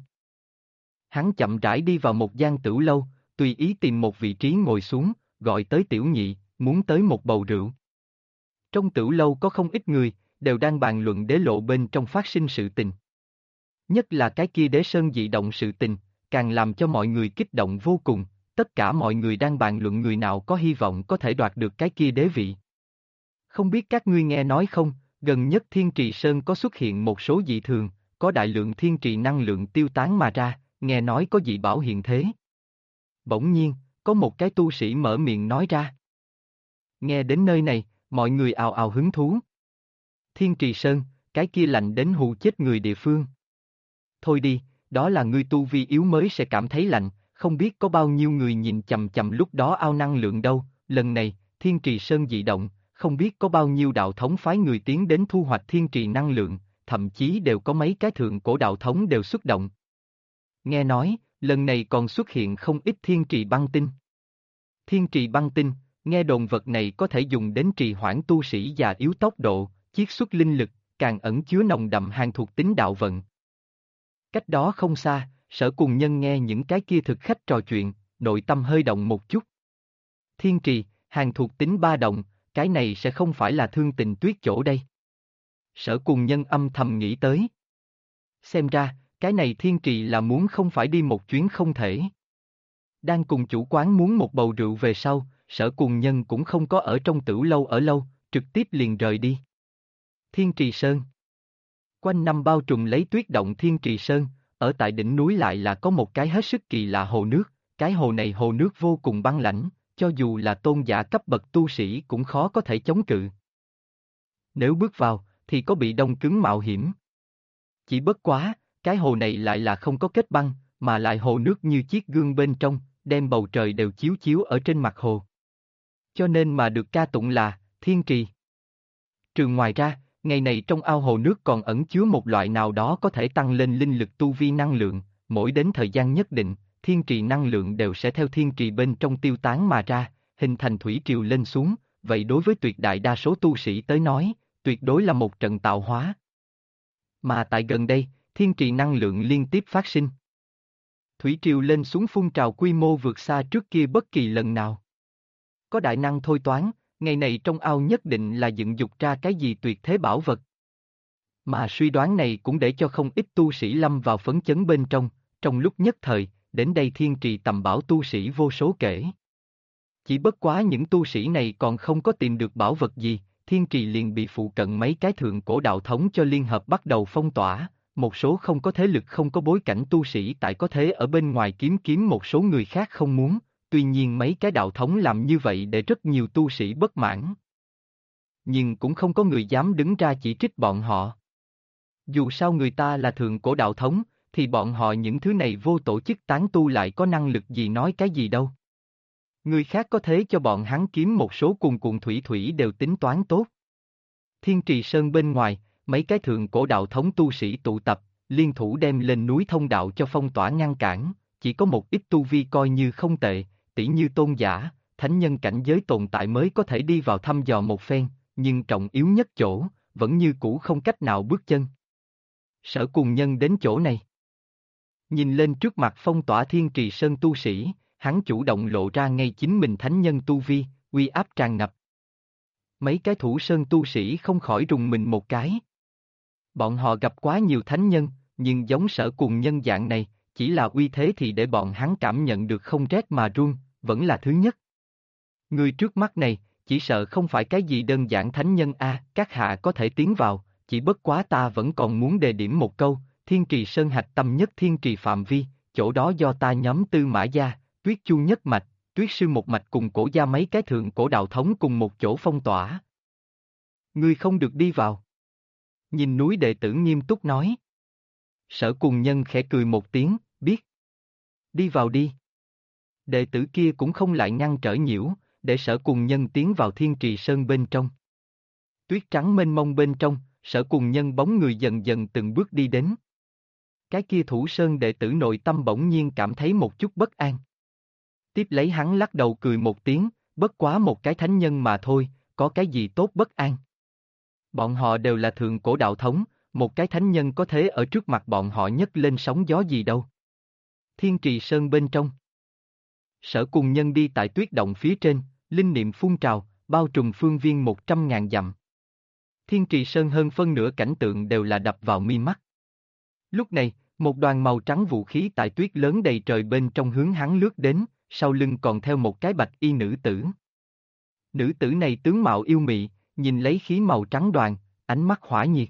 Hắn chậm rãi đi vào một gian tửu lâu, tùy ý tìm một vị trí ngồi xuống, gọi tới tiểu nhị, muốn tới một bầu rượu. Trong tửu lâu có không ít người, đều đang bàn luận đế lộ bên trong phát sinh sự tình. Nhất là cái kia đế sơn dị động sự tình, càng làm cho mọi người kích động vô cùng, tất cả mọi người đang bàn luận người nào có hy vọng có thể đoạt được cái kia đế vị. Không biết các ngươi nghe nói không, gần nhất Thiên Trì Sơn có xuất hiện một số dị thường, có đại lượng thiên trì năng lượng tiêu tán mà ra, nghe nói có dị bảo hiện thế. Bỗng nhiên, có một cái tu sĩ mở miệng nói ra. Nghe đến nơi này, mọi người ào ào hứng thú. Thiên Trì Sơn, cái kia lạnh đến hù chết người địa phương. Thôi đi, đó là ngươi tu vi yếu mới sẽ cảm thấy lạnh, không biết có bao nhiêu người nhìn chằm chằm lúc đó ao năng lượng đâu, lần này, Thiên Trì Sơn dị động, không biết có bao nhiêu đạo thống phái người tiến đến thu hoạch thiên trì năng lượng, thậm chí đều có mấy cái thượng cổ đạo thống đều xuất động. Nghe nói, lần này còn xuất hiện không ít thiên trì băng tinh. Thiên trì băng tinh, nghe đồn vật này có thể dùng đến trì hoãn tu sĩ già yếu tốc độ, chiết xuất linh lực, càng ẩn chứa nồng đậm hàng thuộc tính đạo vận. Cách đó không xa, Sở Cùng Nhân nghe những cái kia thực khách trò chuyện, nội tâm hơi động một chút. Thiên trì, hàng thuộc tính ba động, cái này sẽ không phải là Thương Tình Tuyết chỗ đây. Sở Cùng Nhân âm thầm nghĩ tới. Xem ra, cái này thiên trì là muốn không phải đi một chuyến không thể. Đang cùng chủ quán muốn một bầu rượu về sau, Sở Cùng Nhân cũng không có ở trong tửu lâu ở lâu, trực tiếp liền rời đi. Thiên Trì Sơn. Quanh năm bao trùm lấy tuyết động Thiên Trì Sơn, ở tại đỉnh núi lại là có một cái hết sức kỳ lạ hồ nước, cái hồ này hồ nước vô cùng băng lãnh, cho dù là tôn giả cấp bậc tu sĩ cũng khó có thể chống cự. Nếu bước vào, thì có bị đông cứng mạo hiểm. Chỉ bất quá, cái hồ này lại là không có kết băng, mà lại hồ nước như chiếc gương bên trong, đem bầu trời đều chiếu chiếu ở trên mặt hồ. Cho nên mà được ca tụng là Thiên Trì. Trừ ngoài ra, ngày này trong ao hồ nước còn ẩn chứa một loại nào đó có thể tăng lên linh lực tu vi năng lượng, mỗi đến thời gian nhất định, thiên trì năng lượng đều sẽ theo thiên trì bên trong tiêu tán mà ra, hình thành thủy triều lên xuống, vậy đối với tuyệt đại đa số tu sĩ tới nói, tuyệt đối là một trận tạo hóa. Mà tại gần đây, thiên trì năng lượng liên tiếp phát sinh. Thủy triều lên xuống phun trào quy mô vượt xa trước kia bất kỳ lần nào. Có đại năng thôi toán, ngày này trong ao nhất định là dựng dục ra cái gì tuyệt thế bảo vật. Mà suy đoán này cũng để cho không ít tu sĩ lâm vào phấn chấn bên trong lúc nhất thời, đến đây thiên trì tầm bảo tu sĩ vô số kể. Chỉ bất quá những tu sĩ này còn không có tìm được bảo vật gì, thiên trì liền bị phụ cận mấy cái thượng cổ đạo thống cho liên hợp bắt đầu phong tỏa, một số không có thế lực không có bối cảnh tu sĩ tại có thế ở bên ngoài kiếm một số người khác không muốn, tuy nhiên mấy cái đạo thống làm như vậy để rất nhiều tu sĩ bất mãn. nhưng cũng không có người dám đứng ra chỉ trích bọn họ. Dù sao người ta là thượng cổ đạo thống, thì bọn họ những thứ này vô tổ chức tán tu lại có năng lực gì nói cái gì đâu. Người khác có thế cho bọn hắn kiếm một số cuồn cuộn thủy thủy đều tính toán tốt. Thiên Trì Sơn bên ngoài, mấy cái thượng cổ đạo thống tu sĩ tụ tập, liên thủ đem lên núi thông đạo cho phong tỏa ngăn cản, chỉ có một ít tu vi coi như không tệ, tỷ như tôn giả, thánh nhân cảnh giới tồn tại mới có thể đi vào thăm dò một phen, nhưng trọng yếu nhất chỗ, vẫn như cũ không cách nào bước chân. Sở Cùng Nhân đến chỗ này. Nhìn lên trước mặt phong tỏa Thiên Trì Sơn tu sĩ, hắn chủ động lộ ra ngay chính mình thánh nhân tu vi, uy áp tràn ngập. Mấy cái thủ sơn tu sĩ không khỏi rùng mình một cái. Bọn họ gặp quá nhiều thánh nhân, nhưng giống Sở Cùng Nhân dạng này, chỉ là uy thế thì để bọn hắn cảm nhận được không rét mà run, vẫn là thứ nhất. Người trước mắt này, chỉ sợ không phải cái gì đơn giản thánh nhân a, các hạ có thể tiến vào, chỉ bất quá ta vẫn còn muốn đề điểm một câu, Thiên Trì Sơn hạch tâm nhất Thiên Trì phạm vi, chỗ đó do ta nhóm Tư Mã Gia, Tuyết Chu nhất mạch, Tuyết Sư một mạch cùng Cổ Gia mấy cái thượng cổ đạo thống cùng một chỗ phong tỏa. Ngươi không được đi vào. Nhìn núi đệ tử nghiêm túc nói. Sở Cùng Nhân khẽ cười một tiếng, biết. Đi vào đi. Đệ tử kia cũng không lại ngăn trở nhiễu, để Sở Cùng Nhân tiến vào Thiên Trì Sơn bên trong. Tuyết trắng mênh mông bên trong, Sở Cùng Nhân bóng người dần dần từng bước đi đến. Cái kia thủ sơn đệ tử nội tâm bỗng nhiên cảm thấy một chút bất an. Tiếp lấy hắn lắc đầu cười một tiếng, bất quá một cái thánh nhân mà thôi, có cái gì tốt bất an. Bọn họ đều là thượng cổ đạo thống, một cái thánh nhân có thế ở trước mặt bọn họ nhấc lên sóng gió gì đâu. Thiên Trì Sơn bên trong. Sở Cùng Nhân đi tại tuyết động phía trên, linh niệm phun trào, bao trùm phương viên 100.000 dặm. Thiên Trì Sơn hơn phân nửa cảnh tượng đều là đập vào mi mắt. Lúc này, một đoàn màu trắng vũ khí tại tuyết lớn đầy trời bên trong hướng hắn lướt đến, sau lưng còn theo một cái bạch y nữ tử. Nữ tử này tướng mạo yêu mị, nhìn lấy khí màu trắng đoàn, ánh mắt hỏa nhiệt.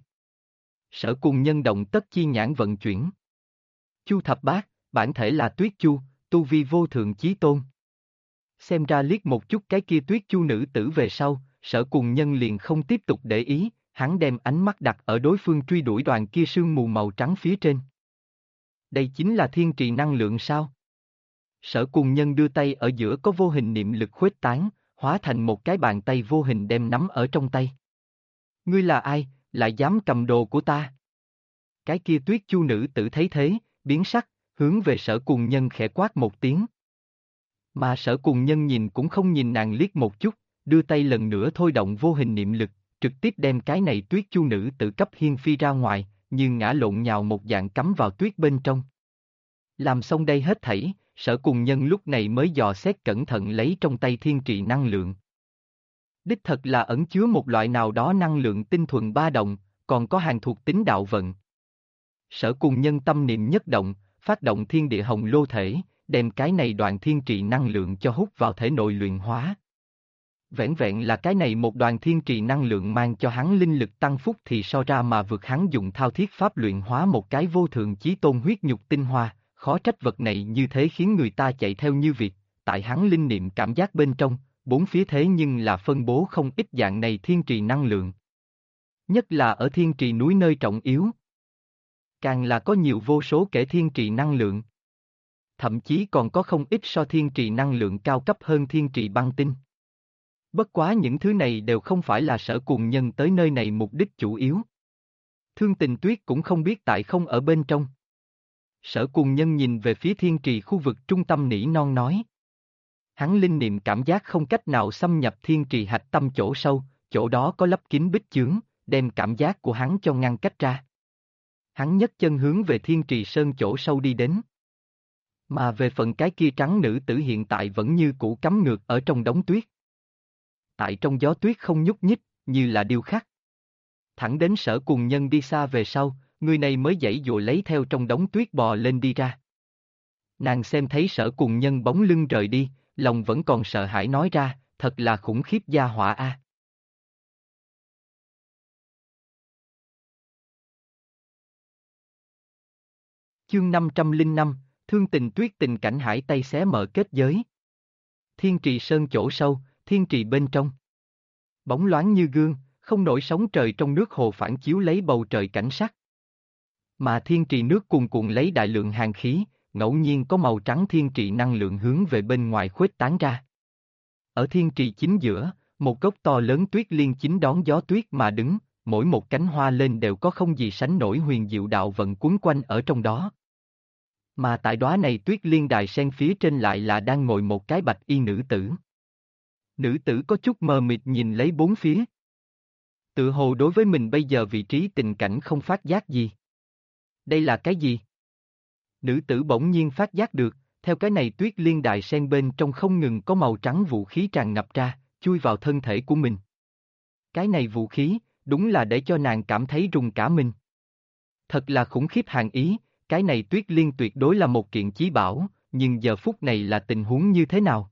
Sở Cùng Nhân động tất chi nhãn vận chuyển. Chu Thập Bát, bản thể là Tuyết Chu, tu vi vô thượng chí tôn. Xem ra liếc một chút cái kia Tuyết Chu nữ tử về sau, Sở Cùng Nhân liền không tiếp tục để ý, hắn đem ánh mắt đặt ở đối phương truy đuổi đoàn kia sương mù màu trắng phía trên. Đây chính là thiên trì năng lượng sao? Sở Cùng Nhân đưa tay ở giữa có vô hình niệm lực khuếch tán, hóa thành một cái bàn tay vô hình đem nắm ở trong tay. Ngươi là ai, lại dám cầm đồ của ta? Cái kia Tuyết Chu nữ tử thấy thế, biến sắc, hướng về Sở Cùng Nhân khẽ quát một tiếng. Mà Sở Cùng Nhân nhìn cũng không nhìn nàng liếc một chút, đưa tay lần nữa thôi động vô hình niệm lực, trực tiếp đem cái này Tuyết Chu nữ tử cấp hiên phi ra ngoài, như ngã lộn nhào một dạng cắm vào tuyết bên trong. Làm xong đây hết thảy, Sở Cùng Nhân lúc này mới dò xét cẩn thận lấy trong tay thiên trì năng lượng. Đích thật là ẩn chứa một loại nào đó năng lượng tinh thuần ba động, còn có hàng thuộc tính đạo vận. Sở Cùng Nhân tâm niệm nhất động, phát động thiên địa hồng lô thể, đem cái này đoạn thiên trì năng lượng cho hút vào thể nội luyện hóa. Vẻn vẹn là cái này một đoàn thiên trì năng lượng mang cho hắn linh lực tăng phúc thì so ra mà vượt hắn dùng thao thiết pháp luyện hóa một cái vô thượng chí tôn huyết nhục tinh hoa, khó trách vật này như thế khiến người ta chạy theo như việc, tại hắn linh niệm cảm giác bên trong, bốn phía thế nhưng là phân bố không ít dạng này thiên trì năng lượng. Nhất là ở thiên trì núi nơi trọng yếu. Càng là có nhiều vô số kể thiên trì năng lượng. Thậm chí còn có không ít so thiên trì năng lượng cao cấp hơn thiên trì băng tinh. Bất quá những thứ này đều không phải là Sở Cùng Nhân tới nơi này mục đích chủ yếu. Thương Tình Tuyết cũng không biết tại không ở bên trong. Sở Cùng Nhân nhìn về phía thiên trì khu vực trung tâm nỉ non nói. Hắn linh niệm cảm giác không cách nào xâm nhập thiên trì hạch tâm chỗ sâu, chỗ đó có lấp kín bích chướng, đem cảm giác của hắn cho ngăn cách ra. Hắn nhấc chân hướng về thiên trì sơn chỗ sâu đi đến. Mà về phần cái kia trắng nữ tử hiện tại vẫn như cũ cắm ngược ở trong đống tuyết. Tại trong gió tuyết không nhúc nhích, như là điêu khắc. Thẳng đến Sở Cùng Nhân đi xa về sau, người này mới giãy dụa lấy theo trong đống tuyết bò lên đi ra. Nàng xem thấy Sở Cùng Nhân bóng lưng rời đi, lòng vẫn còn sợ hãi nói ra, thật là khủng khiếp gia họa a. Chương 505, Thương Tình Tuyết tình cảnh hải Tây xé mở kết giới. Thiên trì sơn chỗ sâu, thiên trì bên trong. Bóng loáng như gương, không nổi sóng trời trong nước hồ phản chiếu lấy bầu trời cảnh sắc. Mà thiên trì nước cuồn cuộn lấy đại lượng hàn khí, ngẫu nhiên có màu trắng thiên trì năng lượng hướng về bên ngoài khuếch tán ra. Ở thiên trì chính giữa, một gốc to lớn tuyết liên chính đón gió tuyết mà đứng, mỗi một cánh hoa lên đều có không gì sánh nổi huyền diệu đạo vận cuốn quanh ở trong đó. Mà tại đóa này tuyết liên đài sen phía trên lại là đang ngồi một cái bạch y nữ tử. Nữ tử có chút mờ mịt nhìn lấy bốn phía. Tự hồ đối với mình bây giờ vị trí tình cảnh không phát giác gì. Đây là cái gì? Nữ tử bỗng nhiên phát giác được, theo cái này tuyết liên đài sen bên trong không ngừng có màu trắng vũ khí tràn ngập ra, chui vào thân thể của mình. Cái này vũ khí, đúng là để cho nàng cảm thấy rùng cả mình. Thật là khủng khiếp hàn ý, cái này tuyết liên tuyệt đối là một kiện chí bảo, nhưng giờ phút này là tình huống như thế nào?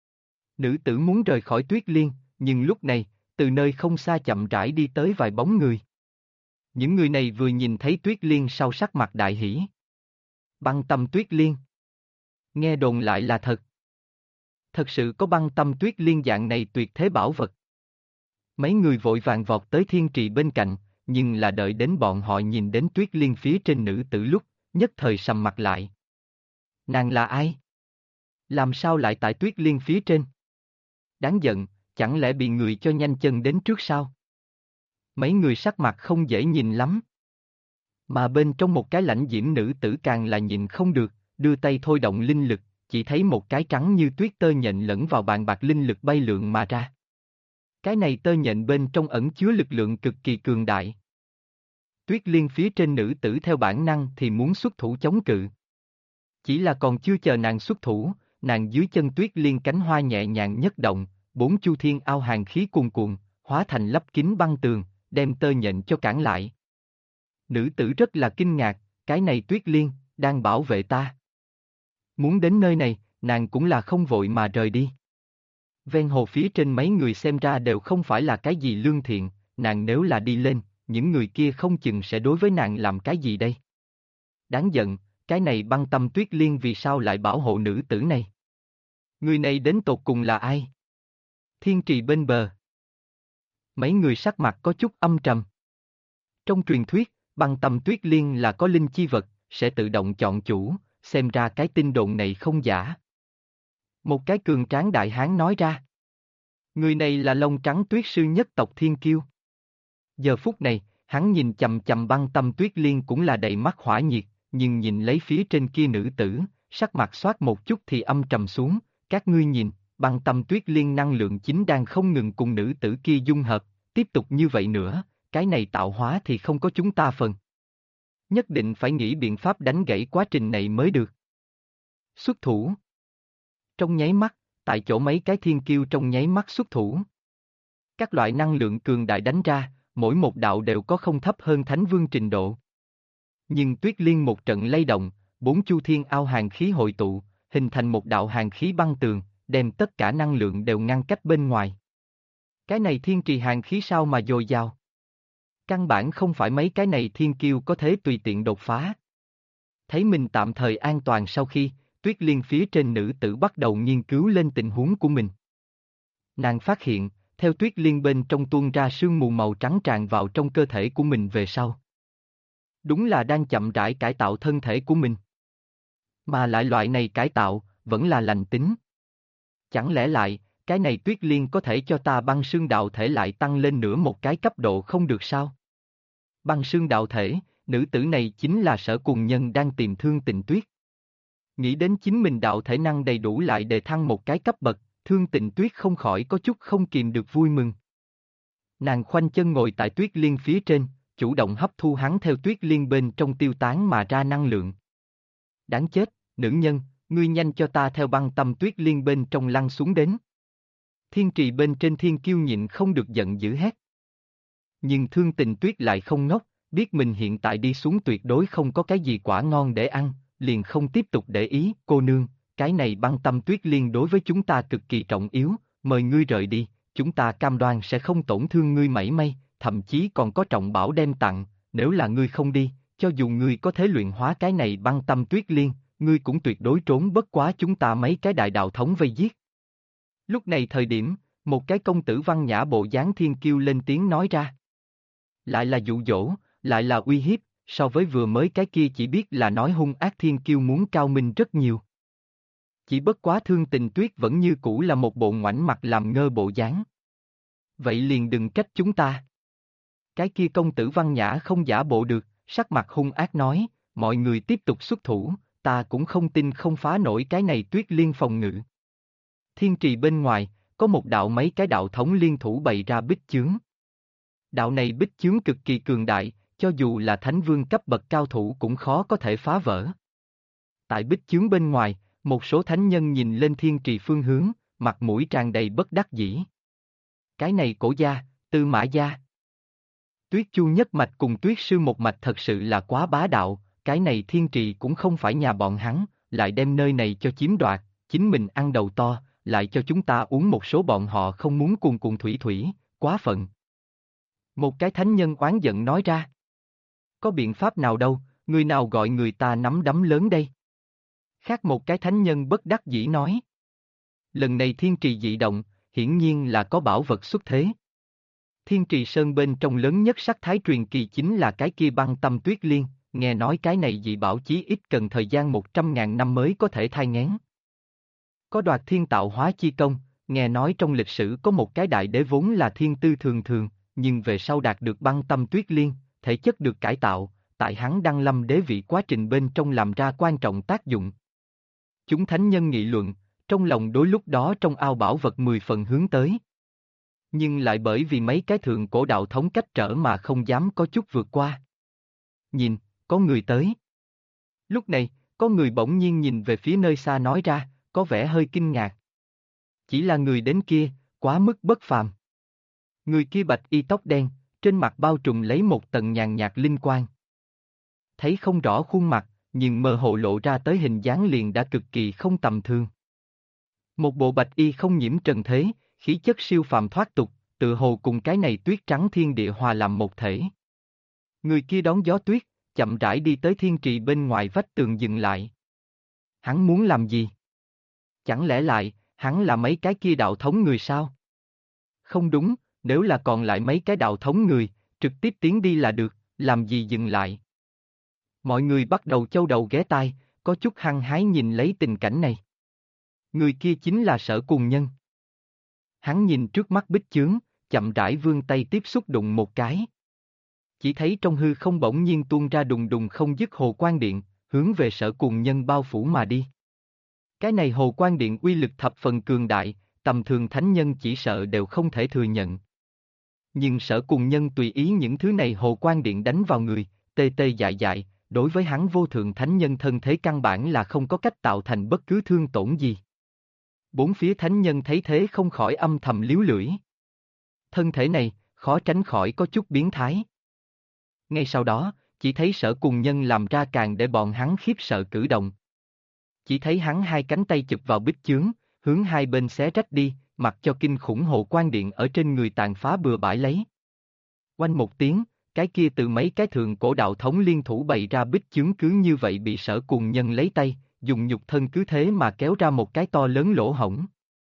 Nữ tử muốn rời khỏi tuyết liên, nhưng lúc này, từ nơi không xa chậm rãi đi tới vài bóng người. Những người này vừa nhìn thấy tuyết liên sau sắc mặt đại hỉ. Băng tâm tuyết liên. Nghe đồn lại là thật. Thật sự có băng tâm tuyết liên dạng này tuyệt thế bảo vật. Mấy người vội vàng vọt tới thiên trì bên cạnh, nhưng là đợi đến bọn họ nhìn đến tuyết liên phía trên nữ tử lúc, nhất thời sầm mặt lại. Nàng là ai? Làm sao lại tại tuyết liên phía trên? Đáng giận, chẳng lẽ bị người cho nhanh chân đến trước sao? Mấy người sắc mặt không dễ nhìn lắm. Mà bên trong một cái lãnh diễm nữ tử càng là nhìn không được, đưa tay thôi động linh lực, chỉ thấy một cái trắng như tuyết tơ nhện lẫn vào bàn bạc linh lực bay lượn mà ra. Cái này tơ nhện bên trong ẩn chứa lực lượng cực kỳ cường đại. Tuyết liên phía trên nữ tử theo bản năng thì muốn xuất thủ chống cự. Chỉ là còn chưa chờ nàng xuất thủ, nàng dưới chân tuyết liên cánh hoa nhẹ nhàng nhất động, bốn chu thiên ao hàn khí cuồn cuộn, hóa thành lấp kín băng tường, đem tơ nhện cho cản lại. Nữ tử rất là kinh ngạc, cái này tuyết liên, đang bảo vệ ta. Muốn đến nơi này, nàng cũng là không vội mà rời đi. Ven hồ phía trên mấy người xem ra đều không phải là cái gì lương thiện, nàng nếu là đi lên, những người kia không chừng sẽ đối với nàng làm cái gì đây. Đáng giận, cái này băng tâm tuyết liên vì sao lại bảo hộ nữ tử này? Người này đến tột cùng là ai? Thiên trì bên bờ. Mấy người sắc mặt có chút âm trầm. Trong truyền thuyết, băng tâm tuyết liên là có linh chi vật, sẽ tự động chọn chủ, xem ra cái tin đồn này không giả. Một cái cường tráng đại hán nói ra. Người này là lông trắng tuyết sư nhất tộc Thiên Kiêu. Giờ phút này, hắn nhìn chầm chầm băng tâm tuyết liên cũng là đầy mắt hỏa nhiệt, nhưng nhìn lấy phía trên kia nữ tử, sắc mặt xoát một chút thì âm trầm xuống, các ngươi nhìn, băng tâm tuyết liên năng lượng chính đang không ngừng cùng nữ tử kia dung hợp, tiếp tục như vậy nữa, cái này tạo hóa thì không có chúng ta phần. Nhất định phải nghĩ biện pháp đánh gãy quá trình này mới được. Xuất thủ. Trong nháy mắt, tại chỗ mấy cái thiên kiêu trong nháy mắt xuất thủ. Các loại năng lượng cường đại đánh ra, mỗi một đạo đều có không thấp hơn Thánh Vương trình độ. Nhưng tuyết liên một trận lay động, bốn chu thiên ao hàn khí hội tụ, hình thành một đạo hàn khí băng tường, đem tất cả năng lượng đều ngăn cách bên ngoài. Cái này thiên trì hàn khí sao mà dồi dào? Căn bản không phải mấy cái này thiên kiêu có thể tùy tiện đột phá. Thấy mình tạm thời an toàn sau khi, tuyết liên phía trên nữ tử bắt đầu nghiên cứu lên tình huống của mình. Nàng phát hiện, theo tuyết liên bên trong tuôn ra sương mù màu trắng tràn vào trong cơ thể của mình về sau. Đúng là đang chậm rãi cải tạo thân thể của mình. Mà lại loại này cải tạo, vẫn là lành tính. Chẳng lẽ lại, cái này tuyết liên có thể cho ta băng xương đạo thể lại tăng lên nữa một cái cấp độ không được sao? Băng xương đạo thể, nữ tử này chính là Sở Cùng Nhân đang tìm Thương Tình Tuyết. Nghĩ đến chính mình đạo thể năng đầy đủ lại đề thăng một cái cấp bậc, Thương Tình Tuyết không khỏi có chút không kìm được vui mừng. Nàng khoanh chân ngồi tại tuyết liên phía trên, chủ động hấp thu hắn theo tuyết liên bên trong tiêu tán mà ra năng lượng. Đáng chết, nữ nhân, ngươi nhanh cho ta theo băng tâm tuyết liên bên trong lăn xuống đến. Thiên trì bên trên thiên kiêu nhịn không được giận dữ hét. Nhưng Thương Tình Tuyết lại không ngốc, biết mình hiện tại đi xuống tuyệt đối không có cái gì quả ngon để ăn, liền không tiếp tục để ý. Cô nương, cái này băng tâm tuyết liên đối với chúng ta cực kỳ trọng yếu, mời ngươi rời đi, chúng ta cam đoan sẽ không tổn thương ngươi mảy may, thậm chí còn có trọng bảo đem tặng, nếu là ngươi không đi, cho dù ngươi có thể luyện hóa cái này băng tâm tuyết liên, ngươi cũng tuyệt đối trốn bất quá chúng ta mấy cái đại đạo thống vây giết. Lúc này thời điểm, Một cái công tử văn nhã bộ dáng thiên kiêu lên tiếng nói ra. Lại là dụ dỗ, lại là uy hiếp, so với vừa mới cái kia chỉ biết là nói hung ác thiên kiêu muốn cao minh rất nhiều. Chỉ bất quá Thương Tình Tuyết vẫn như cũ là một bộ ngoảnh mặt làm ngơ bộ dáng. Vậy liền đừng trách chúng ta. Cái kia công tử văn nhã không giả bộ được, sắc mặt hung ác nói, mọi người tiếp tục xuất thủ, ta cũng không tin không phá nổi cái này Tuyết Liên phòng ngự. Thiên trì bên ngoài, có một đạo mấy cái đạo thống liên thủ bày ra bích chướng. Đạo này bích chướng cực kỳ cường đại, cho dù là thánh vương cấp bậc cao thủ cũng khó có thể phá vỡ. Tại bích chướng bên ngoài, một số thánh nhân nhìn lên thiên trì phương hướng, mặt mũi tràn đầy bất đắc dĩ. Cái này Cổ gia, Tư Mã gia. Tuyết Chu nhất mạch cùng Tuyết Sư một mạch thật sự là quá bá đạo, cái này thiên trì cũng không phải nhà bọn hắn, lại đem nơi này cho chiếm đoạt, chính mình ăn đầu to, lại cho chúng ta uống một số bọn họ không muốn cuồn cuộn thủy thủy, quá phận. Một cái thánh nhân oán giận nói ra. Có biện pháp nào đâu, người nào gọi người ta nắm đấm lớn đây? Khác một cái thánh nhân bất đắc dĩ nói. Lần này thiên trì dị động, hiển nhiên là có bảo vật xuất thế. Thiên trì sơn bên trong lớn nhất sắc thái truyền kỳ chính là cái kia băng tâm tuyết liên, nghe nói cái này dị bảo chí ít cần thời gian 100.000 năm mới có thể thai nghén. Có đoạt thiên tạo hóa chi công, nghe nói trong lịch sử có một cái đại đế vốn là thiên tư thường thường, nhưng về sau đạt được băng tâm tuyết liên, thể chất được cải tạo, tại hắn đăng lâm đế vị quá trình bên trong làm ra quan trọng tác dụng. Chúng thánh nhân nghị luận, trong lòng đối lúc đó trong ao bảo vật 10 phần hướng tới. Nhưng lại bởi vì mấy cái thượng cổ đạo thống cách trở mà không dám có chút vượt qua. Nhìn, có người tới. Lúc này, có người bỗng nhiên nhìn về phía nơi xa nói ra, có vẻ hơi kinh ngạc. Chỉ là người đến kia, quá mức bất phàm. Người kia bạch y tóc đen, trên mặt bao trùm lấy một tầng nhàn nhạt linh quang. Thấy không rõ khuôn mặt, nhưng mơ hồ lộ ra tới hình dáng liền đã cực kỳ không tầm thường. Một bộ bạch y không nhiễm trần thế, khí chất siêu phàm thoát tục, tự hồ cùng cái này tuyết trắng thiên địa hòa làm một thể. Người kia đón gió tuyết, chậm rãi đi tới thiên trì bên ngoài vách tường dừng lại. Hắn muốn làm gì? Chẳng lẽ lại, hắn là mấy cái kia đạo thống người sao? Không đúng, nếu là còn lại mấy cái đạo thống người, trực tiếp tiến đi là được, làm gì dừng lại? Mọi người bắt đầu châu đầu ghé tai, có chút hăng hái nhìn lấy tình cảnh này. Người kia chính là Sở Cùng Nhân. Hắn nhìn trước mắt bích chướng, chậm rãi vươn tay tiếp xúc đụng một cái. Chỉ thấy trong hư không bỗng nhiên tuôn ra đùng đùng không dứt hồ quang điện, hướng về Sở Cùng Nhân bao phủ mà đi. Cái này hồ quang điện uy lực thập phần cường đại, tầm thường thánh nhân chỉ sợ đều không thể thừa nhận. Nhưng Sở Cùng Nhân tùy ý những thứ này hồ quang điện đánh vào người, tê tê dại dại, đối với hắn vô thượng thánh nhân thân thế căn bản là không có cách tạo thành bất cứ thương tổn gì. Bốn phía thánh nhân thấy thế không khỏi âm thầm líu lưỡi. Thân thể này, khó tránh khỏi có chút biến thái. Ngay sau đó, chỉ thấy Sở Cùng Nhân làm ra càng để bọn hắn khiếp sợ cử động. Chỉ thấy hắn hai cánh tay chụp vào bích chướng, hướng hai bên xé rách đi, mặc cho kinh khủng hồ quang điện ở trên người tàn phá bừa bãi lấy. Oanh một tiếng, cái kia từ mấy cái thượng cổ đạo thống liên thủ bày ra bích chướng cứ như vậy bị Sở Cùng Nhân lấy tay, dùng nhục thân cứ thế mà kéo ra một cái to lớn lỗ hổng.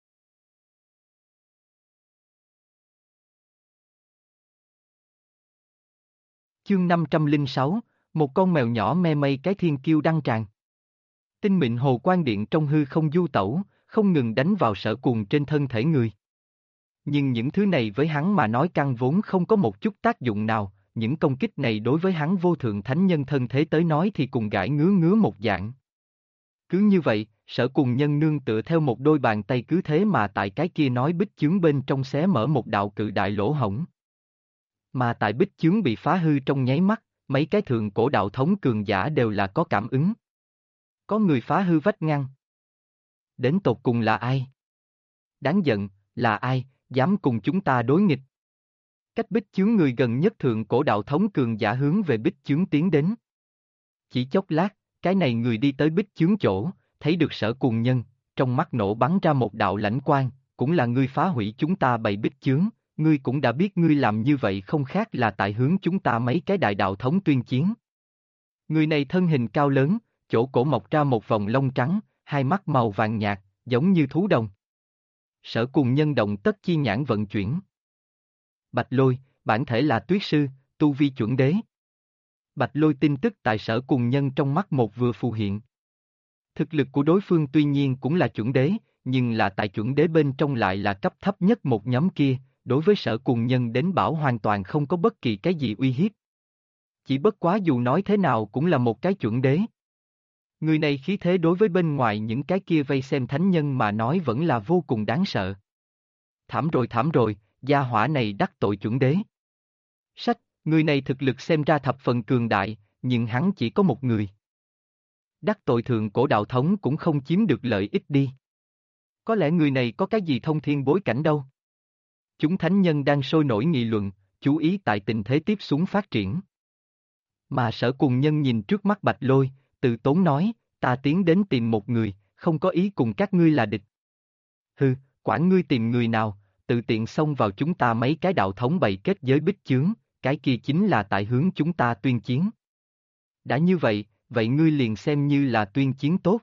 Chương 506, một con mèo nhỏ me mây cái thiên kiêu đăng tràng. Tinh mịn hồ quang điện trong hư không du tẩu, không ngừng đánh vào Sở Cùng trên thân thể người. Nhưng những thứ này với hắn mà nói căn vốn không có một chút tác dụng nào, những công kích này đối với hắn vô thượng thánh nhân thân thế tới nói thì cùng gãi ngứa ngứa một dạng. Cứ như vậy, Sở Cùng Nhân nương tựa theo một đôi bàn tay cứ thế mà tại cái kia nói bích chướng bên trong xé mở một đạo cự đại lỗ hổng. Mà tại bích chướng bị phá hư trong nháy mắt, mấy cái thượng cổ đạo thống cường giả đều là có cảm ứng. Có người phá hư vách ngăn. Đến tột cùng là ai? Đáng giận, là ai, dám cùng chúng ta đối nghịch? Cách bích chướng người gần nhất thượng cổ đạo thống cường giả hướng về bích chướng tiến đến. Chỉ chốc lát, cái này người đi tới bích chướng chỗ, thấy được Sở Cùng Nhân, trong mắt nổ bắn ra một đạo lãnh quang, cũng là ngươi phá hủy chúng ta bày bích chướng, ngươi cũng đã biết ngươi làm như vậy không khác là tại hướng chúng ta mấy cái đại đạo thống tuyên chiến. Người này thân hình cao lớn, chỗ cổ mọc ra một vòng lông trắng, hai mắt màu vàng nhạt, giống như thú đồng. Sở Cùng Nhân động tất chi nhãn vận chuyển. Bạch Lôi, bản thể là Tuyết Sư, tu vi chuẩn đế. Bạch Lôi tin tức tại Sở Cùng Nhân trong mắt một vừa phù hiện. Thực lực của đối phương tuy nhiên cũng là chuẩn đế, nhưng là tại chuẩn đế bên trong lại là cấp thấp nhất một nhóm kia, đối với Sở Cùng Nhân đến bảo hoàn toàn không có bất kỳ cái gì uy hiếp. Chỉ bất quá dù nói thế nào cũng là một cái chuẩn đế. Người này khí thế đối với bên ngoài những cái kia vây xem thánh nhân mà nói vẫn là vô cùng đáng sợ. Thảm rồi, gia hỏa này đắc tội chuẩn đế. Sách, người này thực lực xem ra thập phần cường đại, nhưng hắn chỉ có một người. Đắc tội thượng cổ đạo thống cũng không chiếm được lợi ích đi. Có lẽ người này có cái gì thông thiên bối cảnh đâu. Chúng thánh nhân đang sôi nổi nghị luận, chú ý tại tình thế tiếp xuống phát triển. Mà Sở Cùng Nhân nhìn trước mắt Bạch Lôi, từ tốn nói, ta tiến đến tìm một người, không có ý cùng các ngươi là địch. Hừ, quản ngươi tìm người nào, tự tiện xông vào chúng ta mấy cái đạo thống bày kết giới bích chướng, cái kia chính là tại hướng chúng ta tuyên chiến. Đã như vậy, vậy ngươi liền xem như là tuyên chiến tốt.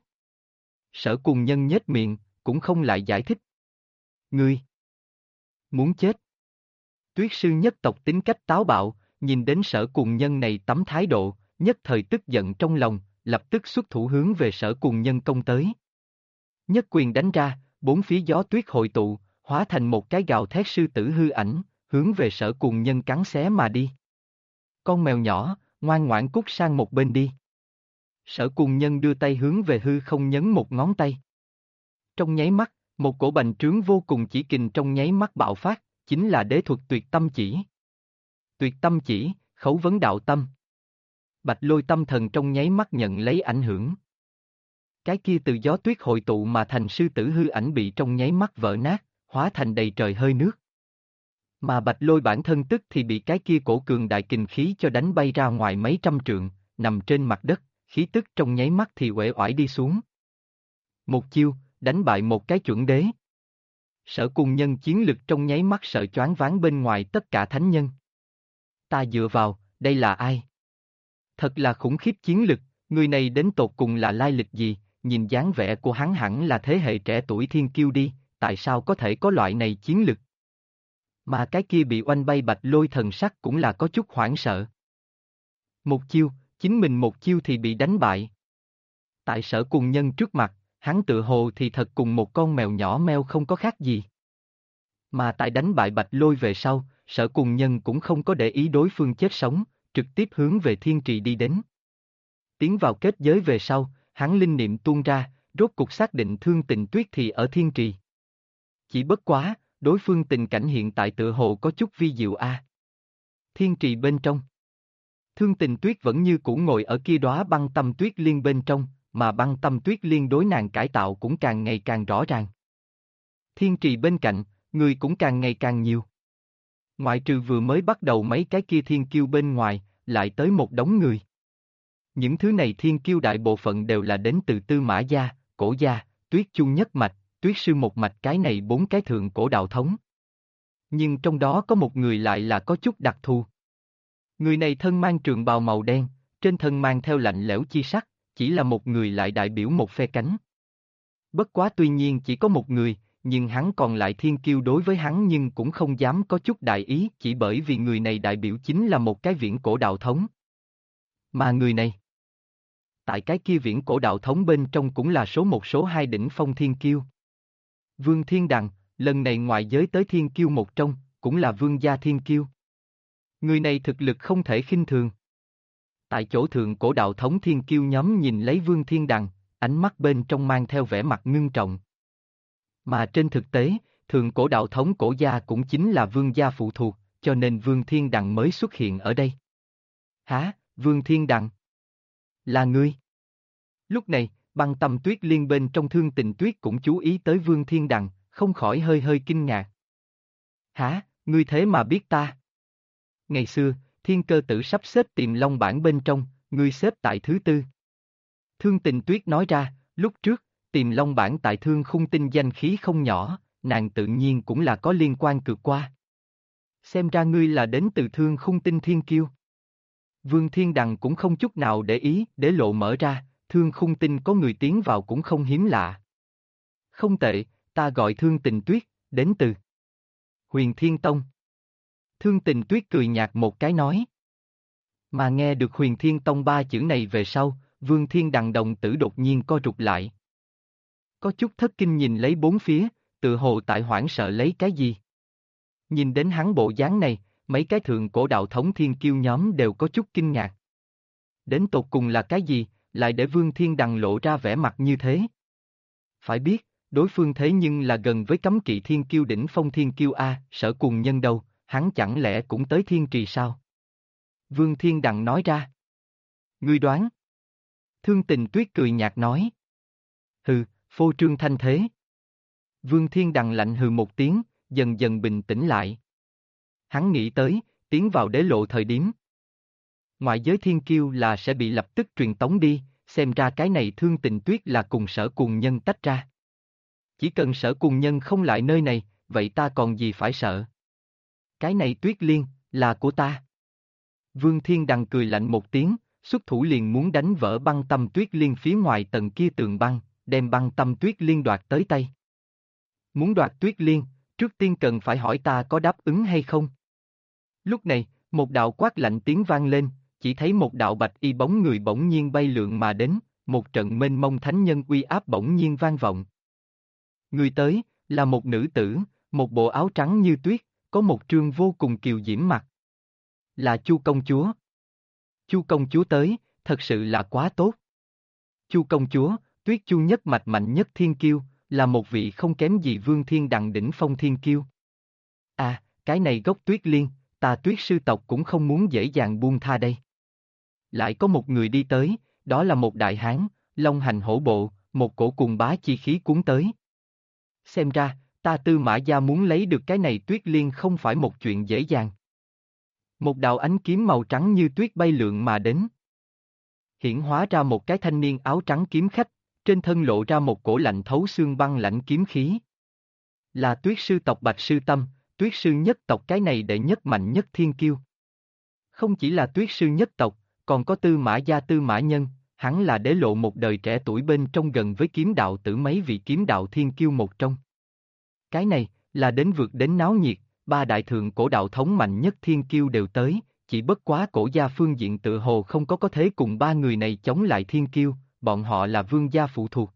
Sở Cùng Nhân nhếch miệng, cũng không lại giải thích. Ngươi muốn chết. Tuyết Sư nhất tộc tính cách táo bạo, nhìn đến Sở Cùng Nhân này tấm thái độ, nhất thời tức giận trong lòng, lập tức xuất thủ hướng về Sở Cùng Nhân công tới. Nhất quyền đánh ra, bốn phía gió tuyết hội tụ, hóa thành một cái gào thét sư tử hư ảnh, hướng về Sở Cùng Nhân cắn xé mà đi. Con mèo nhỏ, ngoan ngoãn cút sang một bên đi. Sở Cùng Nhân đưa tay hướng về hư không nhấn một ngón tay. Trong nháy mắt, một cổ bành trướng vô cùng chỉ kình trong nháy mắt bạo phát, chính là đế thuật tuyệt tâm chỉ. Tuyệt tâm chỉ, khấu vấn đạo tâm. Bạch Lôi tâm thần trong nháy mắt nhận lấy ảnh hưởng. Cái kia từ gió tuyết hội tụ mà thành sư tử hư ảnh bị trong nháy mắt vỡ nát, hóa thành đầy trời hơi nước. Mà Bạch Lôi bản thân tức thì bị cái kia cổ cường đại kình khí cho đánh bay ra ngoài mấy trăm trượng, nằm trên mặt đất, khí tức trong nháy mắt thì uể oải đi xuống. Một chiêu, đánh bại một cái chuẩn đế. Sở Cùng Nhân chiến lực trong nháy mắt sợ choáng váng bên ngoài tất cả thánh nhân. Ta dựa vào, đây là ai? Thật là khủng khiếp chiến lực, người này đến tột cùng là lai lịch gì, nhìn dáng vẻ của hắn hẳn là thế hệ trẻ tuổi thiên kiêu đi, tại sao có thể có loại này chiến lực? Mà cái kia bị oanh bay Bạch Lôi thần sắc cũng là có chút hoảng sợ. Một chiêu, chính mình một chiêu thì bị đánh bại. Tại Sở Cùng Nhân trước mặt, hắn tự hồ thì thật cùng một con mèo nhỏ meo không có khác gì. Mà tại đánh bại Bạch Lôi về sau, Sở Cùng Nhân cũng không có để ý đối phương chết sống, trực tiếp hướng về thiên trì đi đến. Tiến vào kết giới về sau, hắn linh niệm tuôn ra, rốt cục xác định Thương Tình Tuyết thì ở thiên trì. Chỉ bất quá, đối phương tình cảnh hiện tại tựa hồ có chút vi diệu a. Thiên trì bên trong. Thương Tình Tuyết vẫn như cũ ngồi ở kia đóa băng tâm tuyết liên bên trong, mà băng tâm tuyết liên đối nàng cải tạo cũng càng ngày càng rõ ràng. Thiên trì bên cạnh, người cũng càng ngày càng nhiều. Ngoại trừ vừa mới bắt đầu mấy cái kia thiên kiêu bên ngoài, lại tới một đống người. Những thứ này thiên kiêu đại bộ phận đều là đến từ Tư Mã Gia, Cổ Gia, Tuyết Chu nhất mạch, Tuyết Sư một mạch, cái này bốn cái thượng cổ đạo thống. Nhưng trong đó có một người lại là có chút đặc thù. Người này thân mang trường bào màu đen, trên thân mang theo lạnh lẽo chi sắc, chỉ là một người lại đại biểu một phe cánh. Bất quá tuy nhiên chỉ có một người, nhưng hắn còn lại thiên kiêu đối với hắn nhưng cũng không dám có chút đại ý, chỉ bởi vì người này đại biểu chính là một cái viễn cổ đạo thống. Mà người này, tại cái kia viễn cổ đạo thống bên trong cũng là số một số hai đỉnh phong thiên kiêu. Vương Thiên Đằng, lần này ngoại giới tới thiên kiêu một trong, cũng là vương gia thiên kiêu. Người này thực lực không thể khinh thường. Tại chỗ thượng cổ đạo thống thiên kiêu nhóm nhìn lấy Vương Thiên Đằng, ánh mắt bên trong mang theo vẻ mặt ngưng trọng. Mà trên thực tế, thượng cổ đạo thống Cổ Gia cũng chính là vương gia phụ thuộc, cho nên Vương Thiên Đằng mới xuất hiện ở đây. Hả, Vương Thiên Đằng? Là ngươi? Lúc này, băng tâm tuyết liên bên trong Thương Tình Tuyết cũng chú ý tới Vương Thiên Đằng, không khỏi hơi hơi kinh ngạc. Hả, ngươi thế mà biết ta? Ngày xưa, Thiên Cơ Tử sắp xếp Tiềm Long bảng bên trong, ngươi xếp tại thứ tư. Thương Tình Tuyết nói ra, lúc trước, Tiềm Long bảng tại Thương Khung Tinh danh khí không nhỏ, nàng tự nhiên cũng là có liên quan cược qua. Xem ra ngươi là đến từ Thương Khung Tinh thiên kiêu. Vương Thiên Đằng cũng không chút nào để ý, để lộ mở ra, Thương Khung Tinh có người tiến vào cũng không hiếm lạ. Không tệ, Ta gọi Thương Tình Tuyết, đến từ Huyền Thiên Tông. Thương Tình Tuyết cười nhạt một cái nói. Mà nghe được Huyền Thiên Tông ba chữ này về sau, Vương Thiên Đằng đồng tử đột nhiên co rụt lại. Có chút thất kinh nhìn lấy bốn phía, tự hồ tại hoảng sợ lấy cái gì. Nhìn đến hắn bộ dáng này, mấy cái thượng cổ đạo thống thiên kiêu nhóm đều có chút kinh ngạc. Đến tột cùng là cái gì, lại để Vương Thiên Đằng lộ ra vẻ mặt như thế? Phải biết, đối phương thế nhưng là gần với cấm kỵ thiên kiêu đỉnh phong thiên kiêu A, Sở Cùng Nhân đâu, hắn chẳng lẽ cũng tới thiên trì sao? Vương Thiên Đằng nói ra. Ngươi đoán? Thương Tình Tuyết cười nhạt nói. Hừ, phô trương thanh thế. Vương Thiên Đằng lạnh hừ một tiếng, dần dần bình tĩnh lại. Hắn nghĩ tới, tiến vào đế lộ thời điểm. Ngoại giới thiên kiêu là sẽ bị lập tức truyền tống đi, xem ra cái này Thương Tình Tuyết là cùng Sở Cùng Nhân tách ra. Chỉ cần Sở Cùng Nhân không lại nơi này, vậy ta còn gì phải sợ? Cái này Tuyết Liên, là của ta. Vương Thiên Đằng cười lạnh một tiếng, xuất thủ liền muốn đánh vỡ băng tâm Tuyết Liên phía ngoài tầng kia tường băng, đem băng tâm Tuyết Liên đoạt tới tay. Muốn đoạt Tuyết Liên, trước tiên cần phải hỏi ta có đáp ứng hay không? Lúc này, một đạo quát lạnh tiếng vang lên, chỉ thấy một đạo bạch y bóng người bỗng nhiên bay lượn mà đến, một trận mênh mông thánh nhân uy áp bỗng nhiên vang vọng. Người tới, là một nữ tử, một bộ áo trắng như tuyết, có một trương vô cùng kiều diễm mặt. Là Chu công chúa. Chu công chúa tới, thật sự là quá tốt. Chu công chúa, Tuyết Chu nhất mạch mạnh nhất thiên kiêu, là một vị không kém gì Vương Thiên Đằng đỉnh phong thiên kiêu. À, cái này gốc Tuyết Liên, ta Tuyết sư tộc cũng không muốn dễ dàng buông tha đây. Lại có một người đi tới, đó là một đại hán, long hành hổ bộ, một cổ cùng bá chi khí cuốn tới. Xem ra, ta Tư Mã gia muốn lấy được cái này Tuyết Liên không phải một chuyện dễ dàng. Một đạo ánh kiếm màu trắng như tuyết bay lượn mà đến. Hiển hóa ra một cái thanh niên áo trắng kiếm khách, trên thân lộ ra một cổ lạnh thấu xương băng lãnh kiếm khí. Là Tuyết sư tộc Bạch Sư Tâm, Tuyết sư nhất tộc cái này đệ nhất mạnh nhất thiên kiêu. Không chỉ là Tuyết sư nhất tộc, còn có Tư Mã gia Tư Mã Nhân, hắn là đế lộ một đời trẻ tuổi bên trong gần với kiếm đạo tử mấy vị kiếm đạo thiên kiêu một trong. Cái này, là đến vượt đến náo nhiệt, ba đại thượng cổ đạo thống mạnh nhất thiên kiêu đều tới, chỉ bất quá cổ gia phương diện tự hồ không có thể cùng ba người này chống lại thiên kiêu, bọn họ là vương gia phụ thuộc.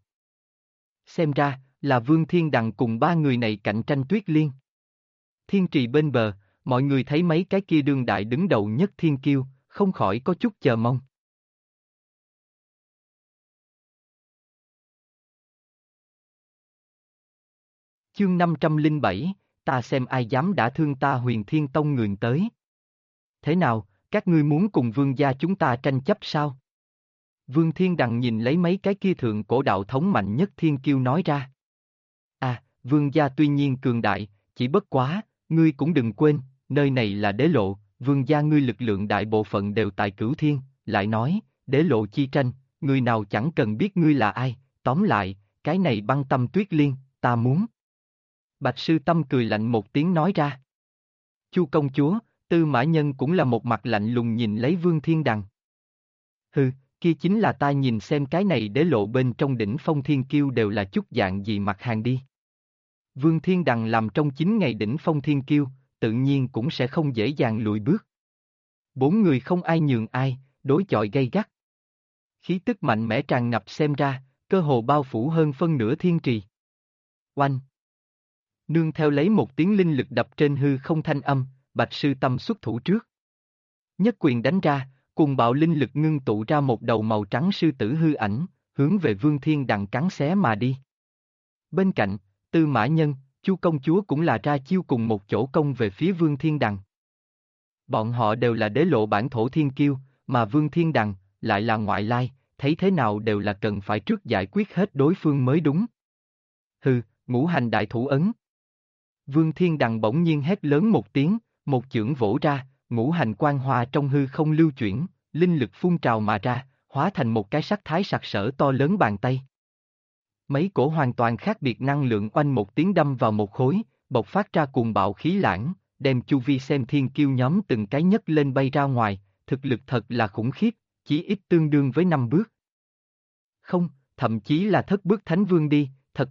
Xem ra, là Vương Thiên Đằng cùng ba người này cạnh tranh Tuyết Liên. Thiên trì bên bờ, mọi người thấy mấy cái kia đương đại đứng đầu nhất thiên kiêu, không khỏi có chút chờ mong. Chương 507, ta xem ai dám đả thương ta Huyền Thiên Tông người tới. Thế nào, các ngươi muốn cùng vương gia chúng ta tranh chấp sao? Vương Thiên Đằng nhìn lấy mấy cái kia thượng cổ đạo thống mạnh nhất thiên kiêu nói ra. À, vương gia tuy nhiên cường đại, chỉ bất quá, ngươi cũng đừng quên, nơi này là đế lộ, vương gia ngươi lực lượng đại bộ phận đều tại Cửu Thiên, lại nói, đế lộ chi tranh, người nào chẳng cần biết ngươi là ai, tóm lại, cái này băng tâm Tuyết Liên, ta muốn. Bạch Sư Tâm cười lạnh một tiếng nói ra. Chu công chúa, Tư Mã Nhân cũng là một mặt lạnh lùng nhìn lấy Vương Thiên Đằng. Hừ, kia chính là ta nhìn xem cái này đế lộ bên trong đỉnh phong thiên kiêu đều là chút dạng gì mặt hàng đi. Vương Thiên Đằng làm trong 9 ngày đỉnh phong thiên kiêu, tự nhiên cũng sẽ không dễ dàng lùi bước. Bốn người không ai nhường ai, đối chọi gay gắt. Khí tức mạnh mẽ tràn ngập xem ra, cơ hồ bao phủ hơn phân nửa thiên trì. Oanh! Nương theo lấy một tiếng linh lực đập trên hư không thanh âm, Bạch Sư Tâm xuất thủ trước. Nhất quyền đánh ra, cùng bạo linh lực ngưng tụ ra một đầu màu trắng sư tử hư ảnh, hướng về Vương Thiên Đằng cắn xé mà đi. Bên cạnh, Tư Mã Nhân, Chu công chúa cũng là ra chiêu cùng một chỗ công về phía Vương Thiên Đằng. Bọn họ đều là đế lộ bản thổ thiên kiêu, mà Vương Thiên Đằng lại là ngoại lai, thấy thế nào đều là cần phải trước giải quyết hết đối phương mới đúng. Hừ, ngũ hành đại thủ ấn. Vương Thiên Đằng bỗng nhiên hét lớn một tiếng, một chưởng vỗ ra, ngũ hành quang hoa trong hư không lưu chuyển, linh lực phun trào mà ra, hóa thành một cái sắc thái sặc sỡ to lớn bàn tay. Mấy cổ hoàn toàn khác biệt năng lượng oanh một tiếng đâm vào một khối, bộc phát ra cuồng bạo khí lãng, đem chu vi xem thiên kiêu nhóm từng cái nhấc lên bay ra ngoài, thực lực thật là khủng khiếp, chỉ ít tương đương với 5 bước. Không, thậm chí là thất bước thánh vương đi, thật mạnh,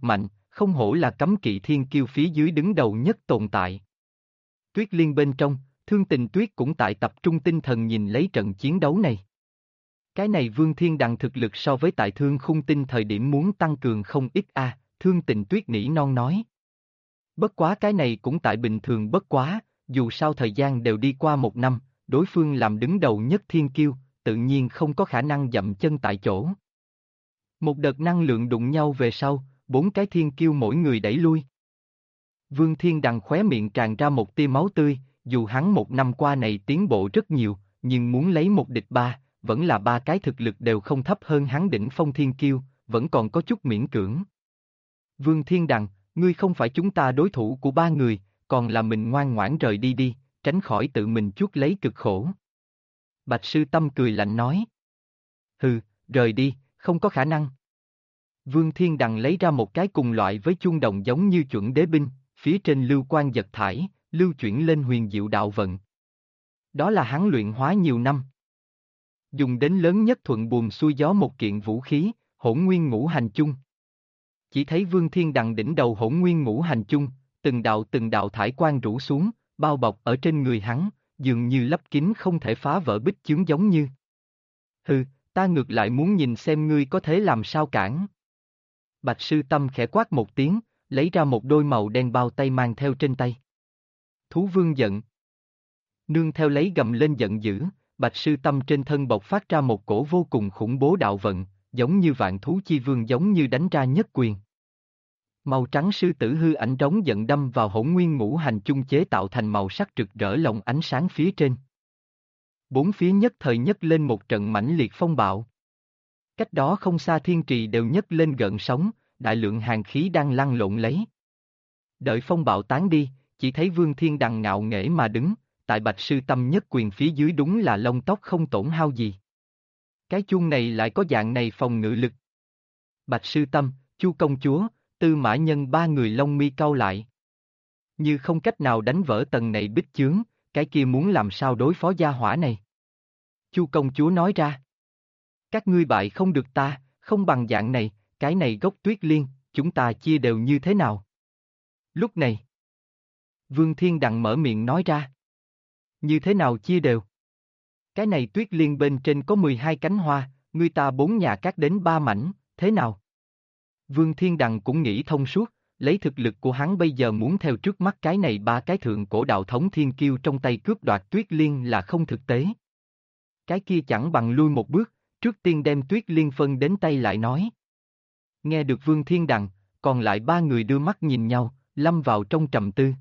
không hổ là cấm kỵ thiên kiêu phía dưới đứng đầu nhất tồn tại. Tuyết Liên bên trong, Thương Tình Tuyết cũng tại tập trung tinh thần nhìn lấy trận chiến đấu này. Cái này Vương Thiên Đằng thực lực so với tại Thương Khung Tinh thời điểm muốn tăng cường không ít a, Thương Tình Tuyết nỉ non nói. Bất quá cái này cũng tại bình thường bất quá, dù sao thời gian đều đi qua 1 năm, đối phương làm đứng đầu nhất thiên kiêu, tự nhiên không có khả năng dậm chân tại chỗ. Một đợt năng lượng đụng nhau về sau, 4 cái thiên kiêu mỗi người đẩy lui. Vương Thiên Đằng khóe miệng tràn ra một tia máu tươi, dù hắn 1 năm qua này tiến bộ rất nhiều, nhưng muốn lấy 1 địch 3, vẫn là 3 cái thực lực đều không thấp hơn hắn đỉnh phong thiên kiêu, vẫn còn có chút miễn cưỡng. Vương Thiên Đằng, ngươi không phải chúng ta đối thủ của 3 người, còn là mình ngoan ngoãn rời đi đi, tránh khỏi tự mình chuốc lấy cực khổ. Bạch Sư Tâm cười lạnh nói. Hừ, rời đi, không có khả năng. Vương Thiên Đằng lấy ra một cái cùng loại với chuông đồng giống như chuẩn đế binh, phía trên lưu quang giật thải, lưu chuyển lên huyền diệu đạo vận. Đó là hắn luyện hóa nhiều năm. Dùng đến lớn nhất thuận buồm xuôi gió một kiện vũ khí, Hỗn Nguyên Ngũ Hành Chung. Chỉ thấy Vương Thiên Đằng đỉnh đầu Hỗn Nguyên Ngũ Hành Chung, từng đạo thải quang rủ xuống, bao bọc ở trên người hắn, dường như lấp kín không thể phá vỡ bích chướng giống như. Hừ, ta ngược lại muốn nhìn xem ngươi có thể làm sao cản. Bạch Sư Tâm khẽ quát một tiếng, lấy ra một đôi màu đen bao tay mang theo trên tay. Thú Vương giận. Nương theo lấy gầm lên giận dữ, Bạch Sư Tâm trên thân bộc phát ra một cổ vô cùng khủng bố đạo vận, giống như vạn thú chi vương giống như đánh ra nhất quyền. Màu trắng sư tử hư ảnh trống giận đâm vào Hỗn Nguyên Ngũ Hành Chung chế tạo thành màu sắc rực rỡ lộng ánh sáng phía trên. 4 phía nhất thời nhấc lên một trận mãnh liệt phong bạo. Cách đó không xa thiên trì đều nhấc lên gợn sóng, đại lượng hàn khí đang lăn lộn lấy. Đợi phong bạo tán đi, chỉ thấy Vương Thiên Đằng ngạo nghễ mà đứng, tại Bạch Sư Tâm nhất quyền phía dưới đúng là lông tóc không tổn hao gì. Cái chuông này lại có dạng này phòng ngự lực. Bạch Sư Tâm, Chu Công Chúa, Tư Mã Nhân 3 người lông mi cau lại. Như không cách nào đánh vỡ tầng này bích chướng, cái kia muốn làm sao đối phó gia hỏa này. Chu Công Chúa nói ra. Các ngươi bại không được ta, không bằng dạng này, cái này gốc Tuyết Liên, chúng ta chia đều như thế nào? Lúc này, Vương Thiên Đằng mở miệng nói ra. Như thế nào chia đều? Cái này Tuyết Liên bên trên có 12 cánh hoa, ngươi ta 4 nhà cắt đến 3 mảnh, thế nào? Vương Thiên Đằng cũng nghĩ thông suốt, lấy thực lực của hắn bây giờ muốn theo trước mắt cái này 3 cái thượng cổ đạo thống thiên kiêu trong tay cướp đoạt Tuyết Liên là không thực tế. Cái kia chẳng bằng lui một bước, trước tiên đem Tuyết Liên phân đến tay lại nói. Nghe được Vương Thiên Đằng, còn lại 3 người đưa mắt nhìn nhau, lâm vào trong trầm tư.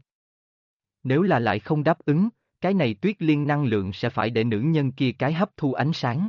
Nếu là lại không đáp ứng, cái này Tuyết Liên năng lượng sẽ phải để nữ nhân kia cái hấp thu ánh sáng.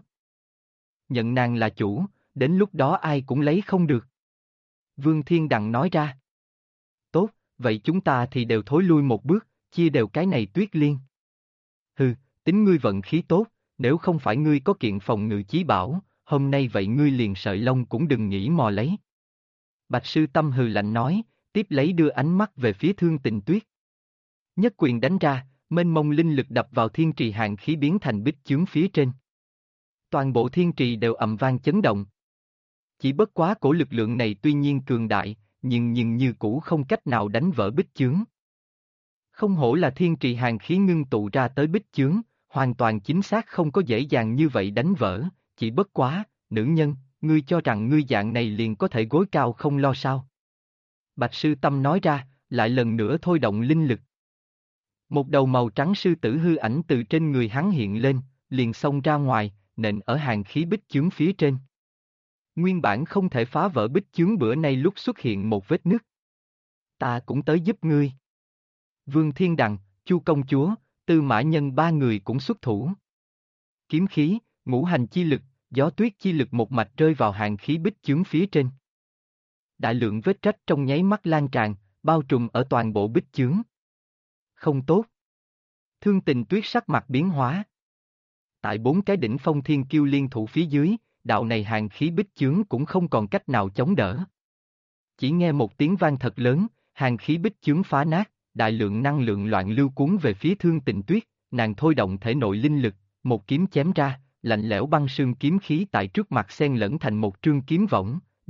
Nhận nàng là chủ, đến lúc đó ai cũng lấy không được. Vương Thiên Đằng nói ra. Tốt, vậy chúng ta thì đều thối lui một bước, chia đều cái này Tuyết Liên. Hừ, tính ngươi vận khí tốt, nếu không phải ngươi có kiện phòng ngự chí bảo, hôm nay vậy ngươi liền sợi lông cũng đừng nghĩ mò lấy. Bạch Sư Tâm hừ lạnh nói, tiếp lấy đưa ánh mắt về phía Thương Tình Tuyết. Nhất quyền đánh ra, mênh mông linh lực đập vào thiên trì hàn khí biến thành bích chướng phía trên. Toàn bộ thiên trì đều ầm vang chấn động. Chỉ bất quá cổ lực lượng này tuy nhiên cường đại, nhưng như cũ không cách nào đánh vỡ bích chướng. Không hổ là thiên trì hàn khí ngưng tụ ra tới bích chướng, hoàn toàn chính xác không có dễ dàng như vậy đánh vỡ, chỉ bất quá, nữ nhân, ngươi cho rằng ngươi dạng này liền có thể gối cao không lo sao. Bạch Sư Tâm nói ra, lại lần nữa thôi động linh lực. Một đầu màu trắng sư tử hư ảnh từ trên người hắn hiện lên, liền xông ra ngoài, nện ở hàn khí bích chướng phía trên. Nguyên bản không thể phá vỡ bích chướng bữa nay lúc xuất hiện một vết nứt. Ta cũng tới giúp ngươi. Vương Thiên Đằng, Chu Công Chúa, Tư Mã Nhân 3 người cũng xuất thủ. Kiếm khí, ngũ hành chi lực, gió tuyết chi lực một mạch rơi vào hàn khí bích chướng phía trên. Đại lượng vết rách trong nháy mắt lan tràn, bao trùm ở toàn bộ bích chướng. Không tốt. Thương Tình Tuyết sắc mặt biến hóa. Tại 4 cái đỉnh phong thiên kiêu liên thủ phía dưới, đạo này hàn khí bích chướng cũng không còn cách nào chống đỡ. Chỉ nghe một tiếng vang thật lớn, hàn khí bích chướng phá nát, đại lượng năng lượng loạn lưu cuốn về phía Thương Tình Tuyết, nàng thôi động thể nội linh lực, một kiếm chém ra, lạnh lẽo băng sương kiếm khí tại trước mặt xen lẫn thành một trương kiếm võng,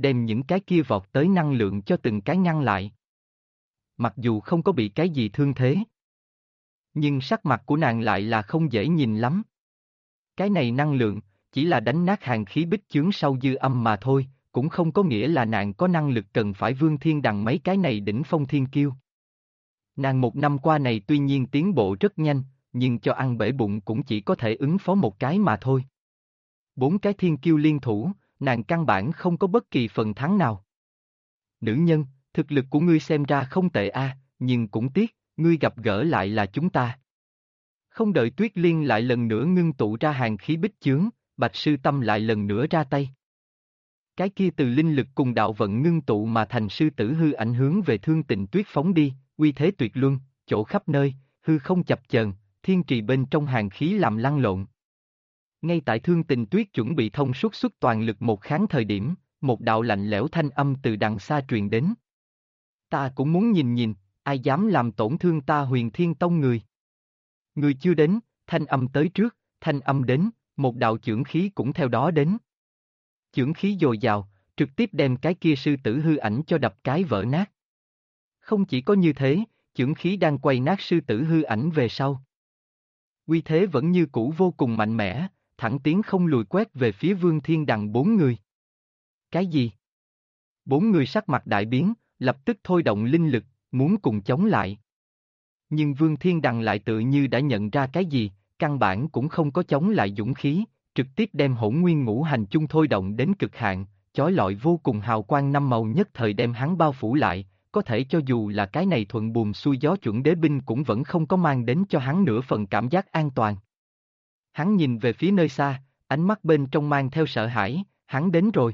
đem những cái kia vọt tới năng lượng cho từng cái ngăn lại. Mặc dù không có bị cái gì thương thế, nhưng sắc mặt của nàng lại là không dễ nhìn lắm. Cái này năng lượng, chỉ là đánh nát hàn khí bích chướng sau dư âm mà thôi, cũng không có nghĩa là nàng có năng lực cần phải Vương Thiên Đằng mấy cái này đỉnh phong thiên kiêu. Nàng một năm qua này tuy nhiên tiến bộ rất nhanh, nhưng cho ăn bể bụng cũng chỉ có thể ứng phó một cái mà thôi. 4 cái thiên kiêu liên thủ, nàng căn bản không có bất kỳ phần thắng nào. Nữ nhân, thực lực của ngươi xem ra không tệ a, nhưng cũng tiếc, ngươi gặp gỡ lại là chúng ta. Không đợi Tuyết Liên lại lần nữa ngưng tụ ra hàn khí bích chướng, Bạch Sư Tâm lại lần nữa ra tay. Cái kia từ linh lực cùng đạo vận ngưng tụ mà thành sư tử hư ảnh hướng về Thương Tịnh Tuyết phóng đi, uy thế tuyệt luân, chỗ khắp nơi, hư không chập chờn, thiên trì bên trong hàn khí làm lăn lộn. Ngay tại Thương Tịnh Tuyết chuẩn bị thông suốt xuất toàn lực một kháng thời điểm, một đạo lạnh lẽo thanh âm từ đằng xa truyền đến. Ta cũng muốn nhìn nhìn, ai dám làm tổn thương ta Huyền Thiên Tông người. Người chưa đến, thanh âm tới trước, thanh âm đến, một đạo chưởng khí cũng theo đó đến. Chưởng khí dồi dào, trực tiếp đem cái kia sư tử hư ảnh cho đập cái vỡ nát. Không chỉ có như thế, chưởng khí đang quay nát sư tử hư ảnh về sau. Uy thế vẫn như cũ vô cùng mạnh mẽ, thẳng tiến không lùi quét về phía Vương Thiên Đằng 4 người. Cái gì? 4 người sắc mặt đại biến, lập tức thôi động linh lực, muốn cùng chống lại. Nhưng Vương Thiên Đằng lại tự như đã nhận ra cái gì, căn bản cũng không có chống lại dũng khí, trực tiếp đem Hỗn Nguyên Ngũ Hành Chung thôi động đến cực hạn, chói lọi vô cùng hào quang năm màu nhất thời đem hắn bao phủ lại, có thể cho dù là cái này thuận buồm xuôi gió chuẩn đế binh cũng vẫn không có mang đến cho hắn nửa phần cảm giác an toàn. Hắn nhìn về phía nơi xa, ánh mắt bên trong mang theo sợ hãi, hắn đến rồi.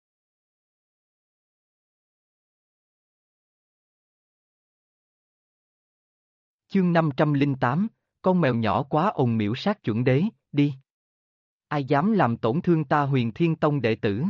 Chương 508, con mèo nhỏ quá ồn miễu sát chuẩn đế, đi. Ai dám làm tổn thương ta Huyền Thiên Tông đệ tử?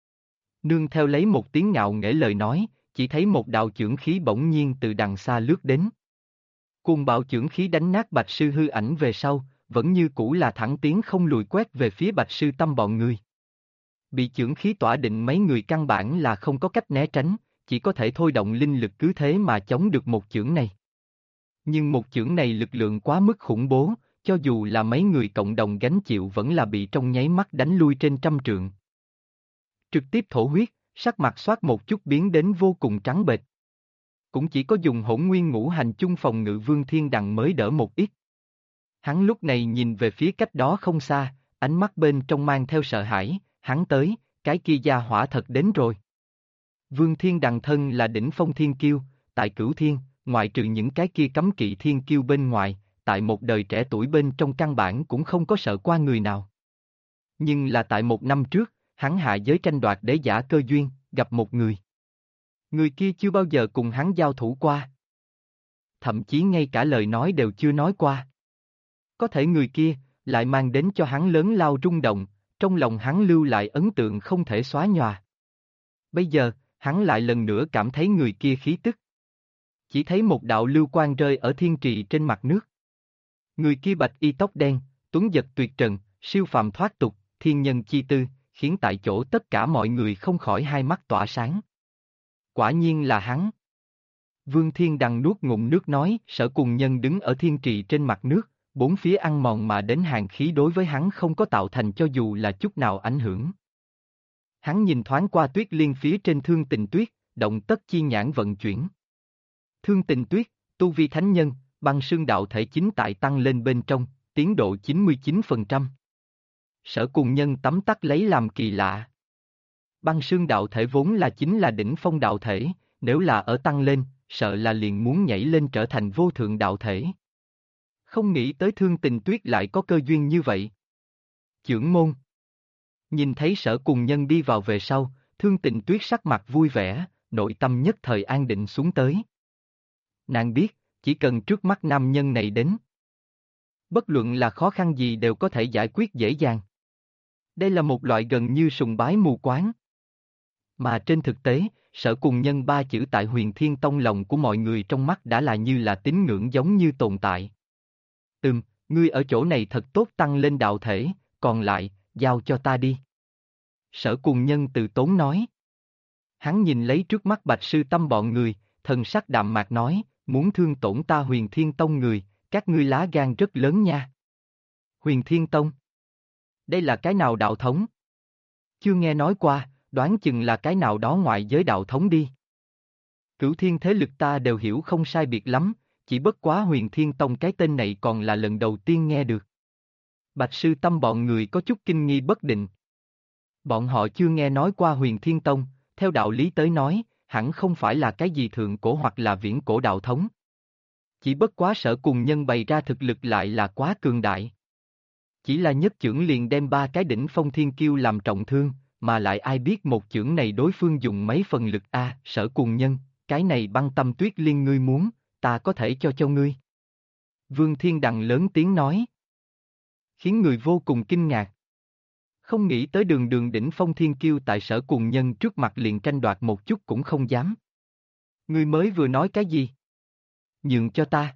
Nương theo lấy một tiếng ngạo nghễ lời nói, chỉ thấy một đạo chưởng khí bỗng nhiên từ đằng xa lướt đến. Cuồng bạo chưởng khí đánh nát Bạch Sư hư ảnh về sau, vẫn như cũ là thẳng tiến không lùi quét về phía Bạch Sư Tâm bọn người. Bị chưởng khí tỏa định mấy người căn bản là không có cách né tránh, chỉ có thể thôi động linh lực cứ thế mà chống được một chưởng này. Nhưng một chưởng này lực lượng quá mức khủng bố, cho dù là mấy người cộng đồng gánh chịu vẫn là bị trong nháy mắt đánh lui trên trăm trượng. Trực tiếp thổ huyết, sắc mặt xoát một chút biến đến vô cùng trắng bệch. Cũng chỉ có dùng Hỗn Nguyên Ngũ Hành Chung phòng ngự Vương Thiên Đằng mới đỡ một ít. Hắn lúc này nhìn về phía cách đó không xa, ánh mắt bên trong mang theo sợ hãi, hắn tới, cái kia gia hỏa thật đến rồi. Vương Thiên Đằng thân là đỉnh phong thiên kiêu, tại Cửu Thiên, ngoại trừ những cái kia cấm kỵ thiên kiêu bên ngoài, tại một đời trẻ tuổi bên trong căn bản cũng không có sợ qua người nào. Nhưng là tại một năm trước, hắn hạ giới tranh đoạt đế giả cơ duyên, gặp một người. Người kia chưa bao giờ cùng hắn giao thủ qua. Thậm chí ngay cả lời nói đều chưa nói qua. Có thể người kia, lại mang đến cho hắn lớn lao rung động, trong lòng hắn lưu lại ấn tượng không thể xóa nhòa. Bây giờ, hắn lại lần nữa cảm thấy người kia khí tức. Chỉ thấy một đạo lưu quang rơi ở thiên trì trên mặt nước. Người kia bạch y tóc đen, tuấn giật tuyệt trần, siêu phàm thoát tục, thiên nhân chi tư, khiến tại chỗ tất cả mọi người không khỏi hai mắt tỏa sáng. Quả nhiên là hắn. Vương Thiên Đằng nuốt ngụm nước nói, Sở Cùng Nhân đứng ở thiên trì trên mặt nước, bốn phía ăn mòn mà đến hàn khí đối với hắn không có tạo thành cho dù là chút nào ảnh hưởng. Hắn nhìn thoáng qua Tuyết Liên phía trên Thương Tình Tuyết, động tất chi nhãn vận chuyển. Thương Tình Tuyết, tu vi thánh nhân, băng sương đạo thể chính tại tăng lên bên trong, tiến độ 99%. Sở Cùng Nhân tấm tắc lấy làm kỳ lạ. Băng sương đạo thể vốn là chính là đỉnh phong đạo thể, nếu là ở tăng lên, sợ là liền muốn nhảy lên trở thành vô thượng đạo thể. Không nghĩ tới Thương Tình Tuyết lại có cơ duyên như vậy. Chưởng môn. Nhìn thấy Sở Cùng Nhân đi vào về sau, Thương Tình Tuyết sắc mặt vui vẻ, nội tâm nhất thời an định xuống tới. Nàng biết, chỉ cần trước mắt nam nhân này đến. Bất luận là khó khăn gì đều có thể giải quyết dễ dàng. Đây là một loại gần như sùng bái mù quáng. Mà trên thực tế, Sở Cùng Nhân ba chữ tại Huyền Thiên Tông lòng của mọi người trong mắt đã là như là tín ngưỡng giống như tồn tại. Ngươi ở chỗ này thật tốt tăng lên đạo thể, còn lại, giao cho ta đi. Sở Cùng Nhân từ tốn nói. Hắn nhìn lấy trước mắt Bạch Sư Tâm bọn người, thần sắc đạm mạc nói, muốn thương tổn ta Huyền Thiên Tông người, các ngươi lá gan rất lớn nha. Huyền Thiên Tông? Đây là cái nào đạo thống? Chưa nghe nói qua, đoán chừng là cái nào đó ngoại giới đạo thống đi. Cửu thiên thế lực ta đều hiểu không sai biệt lắm, chỉ bất quá Huyền Thiên Tông cái tên này còn là lần đầu tiên nghe được. Bạch Sư Tâm bọn người có chút kinh nghi bất định. Bọn họ chưa nghe nói qua Huyền Thiên Tông, theo đạo lý tới nói, hẳn không phải là cái gì thượng cổ hoặc là viễn cổ đạo thống. Chỉ bất quá Sở Cùng Nhân bày ra thực lực lại là quá cường đại. Chỉ là nhất chưởng liền đem 3 cái đỉnh phong thiên kiêu làm trọng thương, mà lại ai biết một chưởng này đối phương dùng mấy phần lực a, Sở Cùng Nhân, cái này băng tâm tuyết liên ngươi muốn, ta có thể cho ngươi. Vương Thiên Đằng lớn tiếng nói. Khiến người vô cùng kinh ngạc. Không nghĩ tới đường đường đỉnh phong thiên kiêu tại Sở Cùng Nhân trước mặt liền tranh đoạt một chút cũng không dám. Ngươi mới vừa nói cái gì? Nhường cho ta.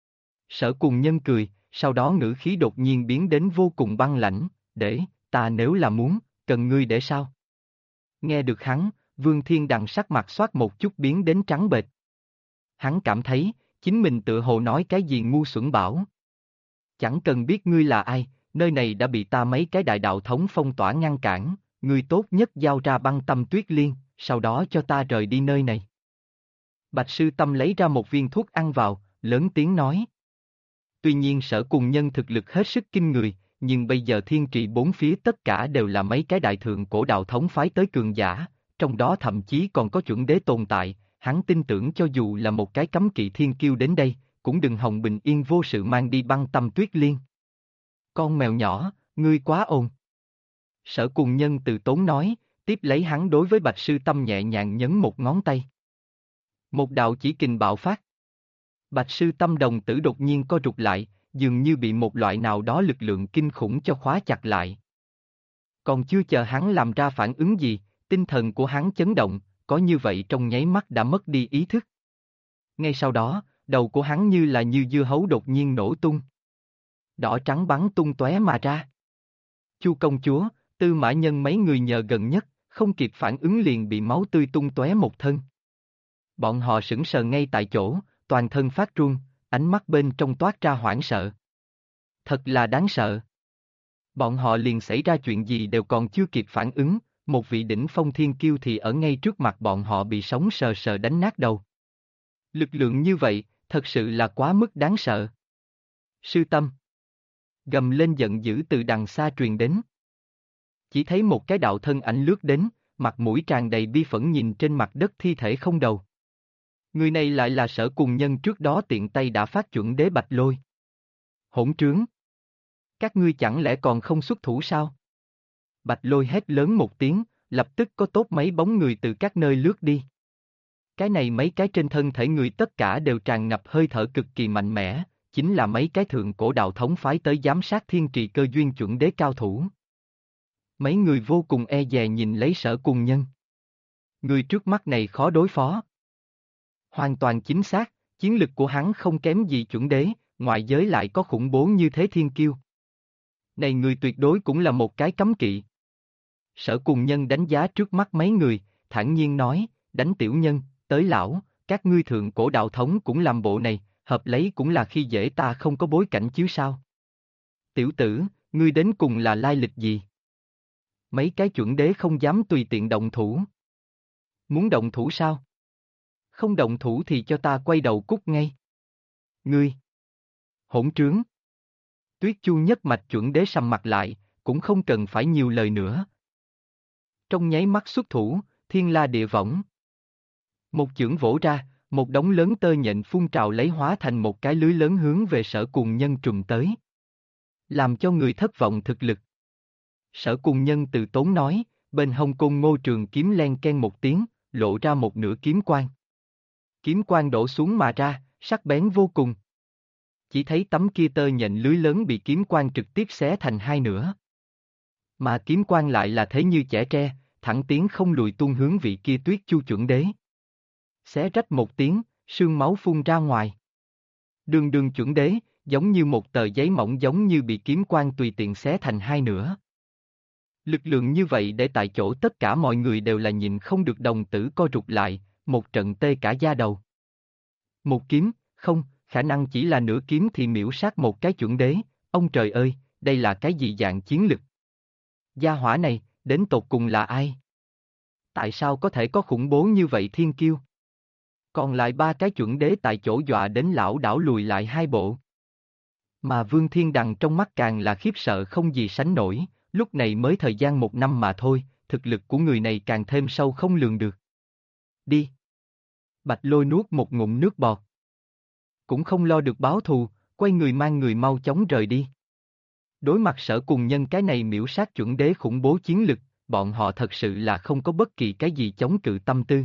Sở Cùng Nhân cười, sau đó ngữ khí đột nhiên biến đến vô cùng băng lãnh, để, ta nếu là muốn, cần ngươi để sao? Nghe được hắn, Vương Thiên Đằng sắc mặt xoát một chút biến đến trắng bệch. Hắn cảm thấy, chính mình tự hồ nói cái gì ngu xuẩn bảo. Chẳng cần biết ngươi là ai, nơi này đã bị ta mấy cái đại đạo thống phong tỏa ngăn cản, ngươi tốt nhất giao ra băng tâm tuyết liên, sau đó cho ta rời đi nơi này. Bạch Sư Tâm lấy ra một viên thuốc ăn vào, lớn tiếng nói. Tuy nhiên Sở Cùng Nhân thực lực hết sức kinh người, nhưng bây giờ thiên trị bốn phía tất cả đều là mấy cái đại thượng cổ đạo thống phái tới cường giả, trong đó thậm chí còn có chuẩn đế tồn tại, hắn tin tưởng cho dù là một cái cấm kỵ thiên kiêu đến đây, cũng đừng hòng bình yên vô sự mang đi băng tâm tuyết liên. Con mèo nhỏ, ngươi quá ồn. Sở Cùng Nhân từ tốn nói, tiếp lấy hắn đối với Bạch Sư Tâm nhẹ nhàng nhấn một ngón tay. Một đạo chỉ kình bạo phát. Bạch Sư Tâm đồng tử đột nhiên co rụt lại, dường như bị một loại nào đó lực lượng kinh khủng cho khóa chặt lại. Còn chưa chờ hắn làm ra phản ứng gì, tinh thần của hắn chấn động, có như vậy trong nháy mắt đã mất đi ý thức. Ngay sau đó, đầu của hắn như là như dưa hấu đột nhiên nổ tung. Đỏ trắng bắn tung tóe mà ra. Chu công chúa, Tư Mã Nhân mấy người nhờ gần nhất, không kịp phản ứng liền bị máu tươi tung tóe một thân. Bọn họ sững sờ ngay tại chỗ, toàn thân phát run, ánh mắt bên trong toát ra hoảng sợ. Thật là đáng sợ. Bọn họ liền xảy ra chuyện gì đều còn chưa kịp phản ứng, một vị đỉnh phong thiên kiêu thì ở ngay trước mặt bọn họ bị sống sờ sờ đánh nát đầu. Lực lượng như vậy, thật sự là quá mức đáng sợ. Sư Tâm. Gầm lên giận dữ từ đằng xa truyền đến. Chỉ thấy một cái đạo thân ảnh lướt đến, mặt mũi tràn đầy bi phẫn nhìn trên mặt đất thi thể không đầu. Người này lại là Sở Cùng Nhân trước đó tiện tay đã phát chuẩn đế Bạch Lôi. Hỗn trướng! Các ngươi chẳng lẽ còn không xuất thủ sao? Bạch Lôi hét lớn một tiếng, lập tức có tốt mấy bóng người từ các nơi lướt đi. Cái này mấy cái trên thân thể người tất cả đều tràn ngập hơi thở cực kỳ mạnh mẽ, chính là mấy cái thượng cổ đạo thống phái tới giám sát thiên trì cơ duyên chuẩn đế cao thủ. Mấy người vô cùng e dè nhìn lấy Sở Cùng Nhân. Người trước mắt này khó đối phó. Hoàn toàn chính xác, chiến lực của hắn không kém gì chuẩn đế, ngoại giới lại có khủng bố như thế thiên kiêu. Này người tuyệt đối cũng là một cái cấm kỵ. Sở Cùng Nhân đánh giá trước mắt mấy người, thản nhiên nói, đánh tiểu nhân, tới lão, các ngươi thượng cổ đạo thống cũng làm bộ này, hợp lấy cũng là khi dễ ta không có bối cảnh chứ sao. Tiểu tử, ngươi đến cùng là lai lịch gì? Mấy cái chuẩn đế không dám tùy tiện động thủ. Muốn động thủ sao? Không động thủ thì cho ta quay đầu cút ngay. Ngươi! Hỗn trướng! Tuyết Chu nhất mạch chuẩn đế sầm mặt lại, cũng không cần phải nhiều lời nữa. Trong nháy mắt xuất thủ, thiên la địa võng. Một chưởng vỗ ra, một đống lớn tơ nhện phun trào lấy hóa thành một cái lưới lớn hướng về Sở Cùng Nhân trùm tới. Làm cho người thất vọng thực lực. Sở Cùng Nhân từ tốn nói, bên hông côn ngô trường kiếm len ken một tiếng, lộ ra một nửa kiếm quang. Kiếm quang đổ xuống mà ra, sắc bén vô cùng. Chỉ thấy tấm kia tơ nhện lưới lớn bị kiếm quang trực tiếp xé thành hai nửa. Mà kiếm quang lại là thế như chẻ tre, thẳng tiến không lùi tuôn hướng vị kia Tuyết Chu chuẩn đế. Xé rách một tiếng, sương máu phun ra ngoài. Đường đường chuẩn đế, giống như một tờ giấy mỏng giống như bị kiếm quang tùy tiện xé thành hai nửa. Lực lượng như vậy để tại chỗ tất cả mọi người đều là nhịn không được đồng tử co rụt lại, một trận tê cả da đầu. Một kiếm, không, khả năng chỉ là nửa kiếm thì miễu sát một cái chuẩn đế, ông trời ơi, đây là cái gì dạng chiến lực? Gia hỏa này, đến tột cùng là ai? Tại sao có thể có khủng bố như vậy thiên kiêu? Còn lại ba cái chuẩn đế tại chỗ dọa đến lão đảo lùi lại hai bộ. Mà Vương Thiên Đằng trong mắt càng là khiếp sợ không gì sánh nổi, lúc này mới thời gian 1 năm mà thôi, thực lực của người này càng thêm sâu không lường được. Đi! Bạch Lôi nuốt một ngụm nước bọt. Cũng không lo được báo thù, quay người mang người mau chóng rời đi. Đối mặt Sở Cùng Nhân cái này miễu sát chuẩn đế khủng bố chiến lực, bọn họ thật sự là không có bất kỳ cái gì chống cự tâm tư.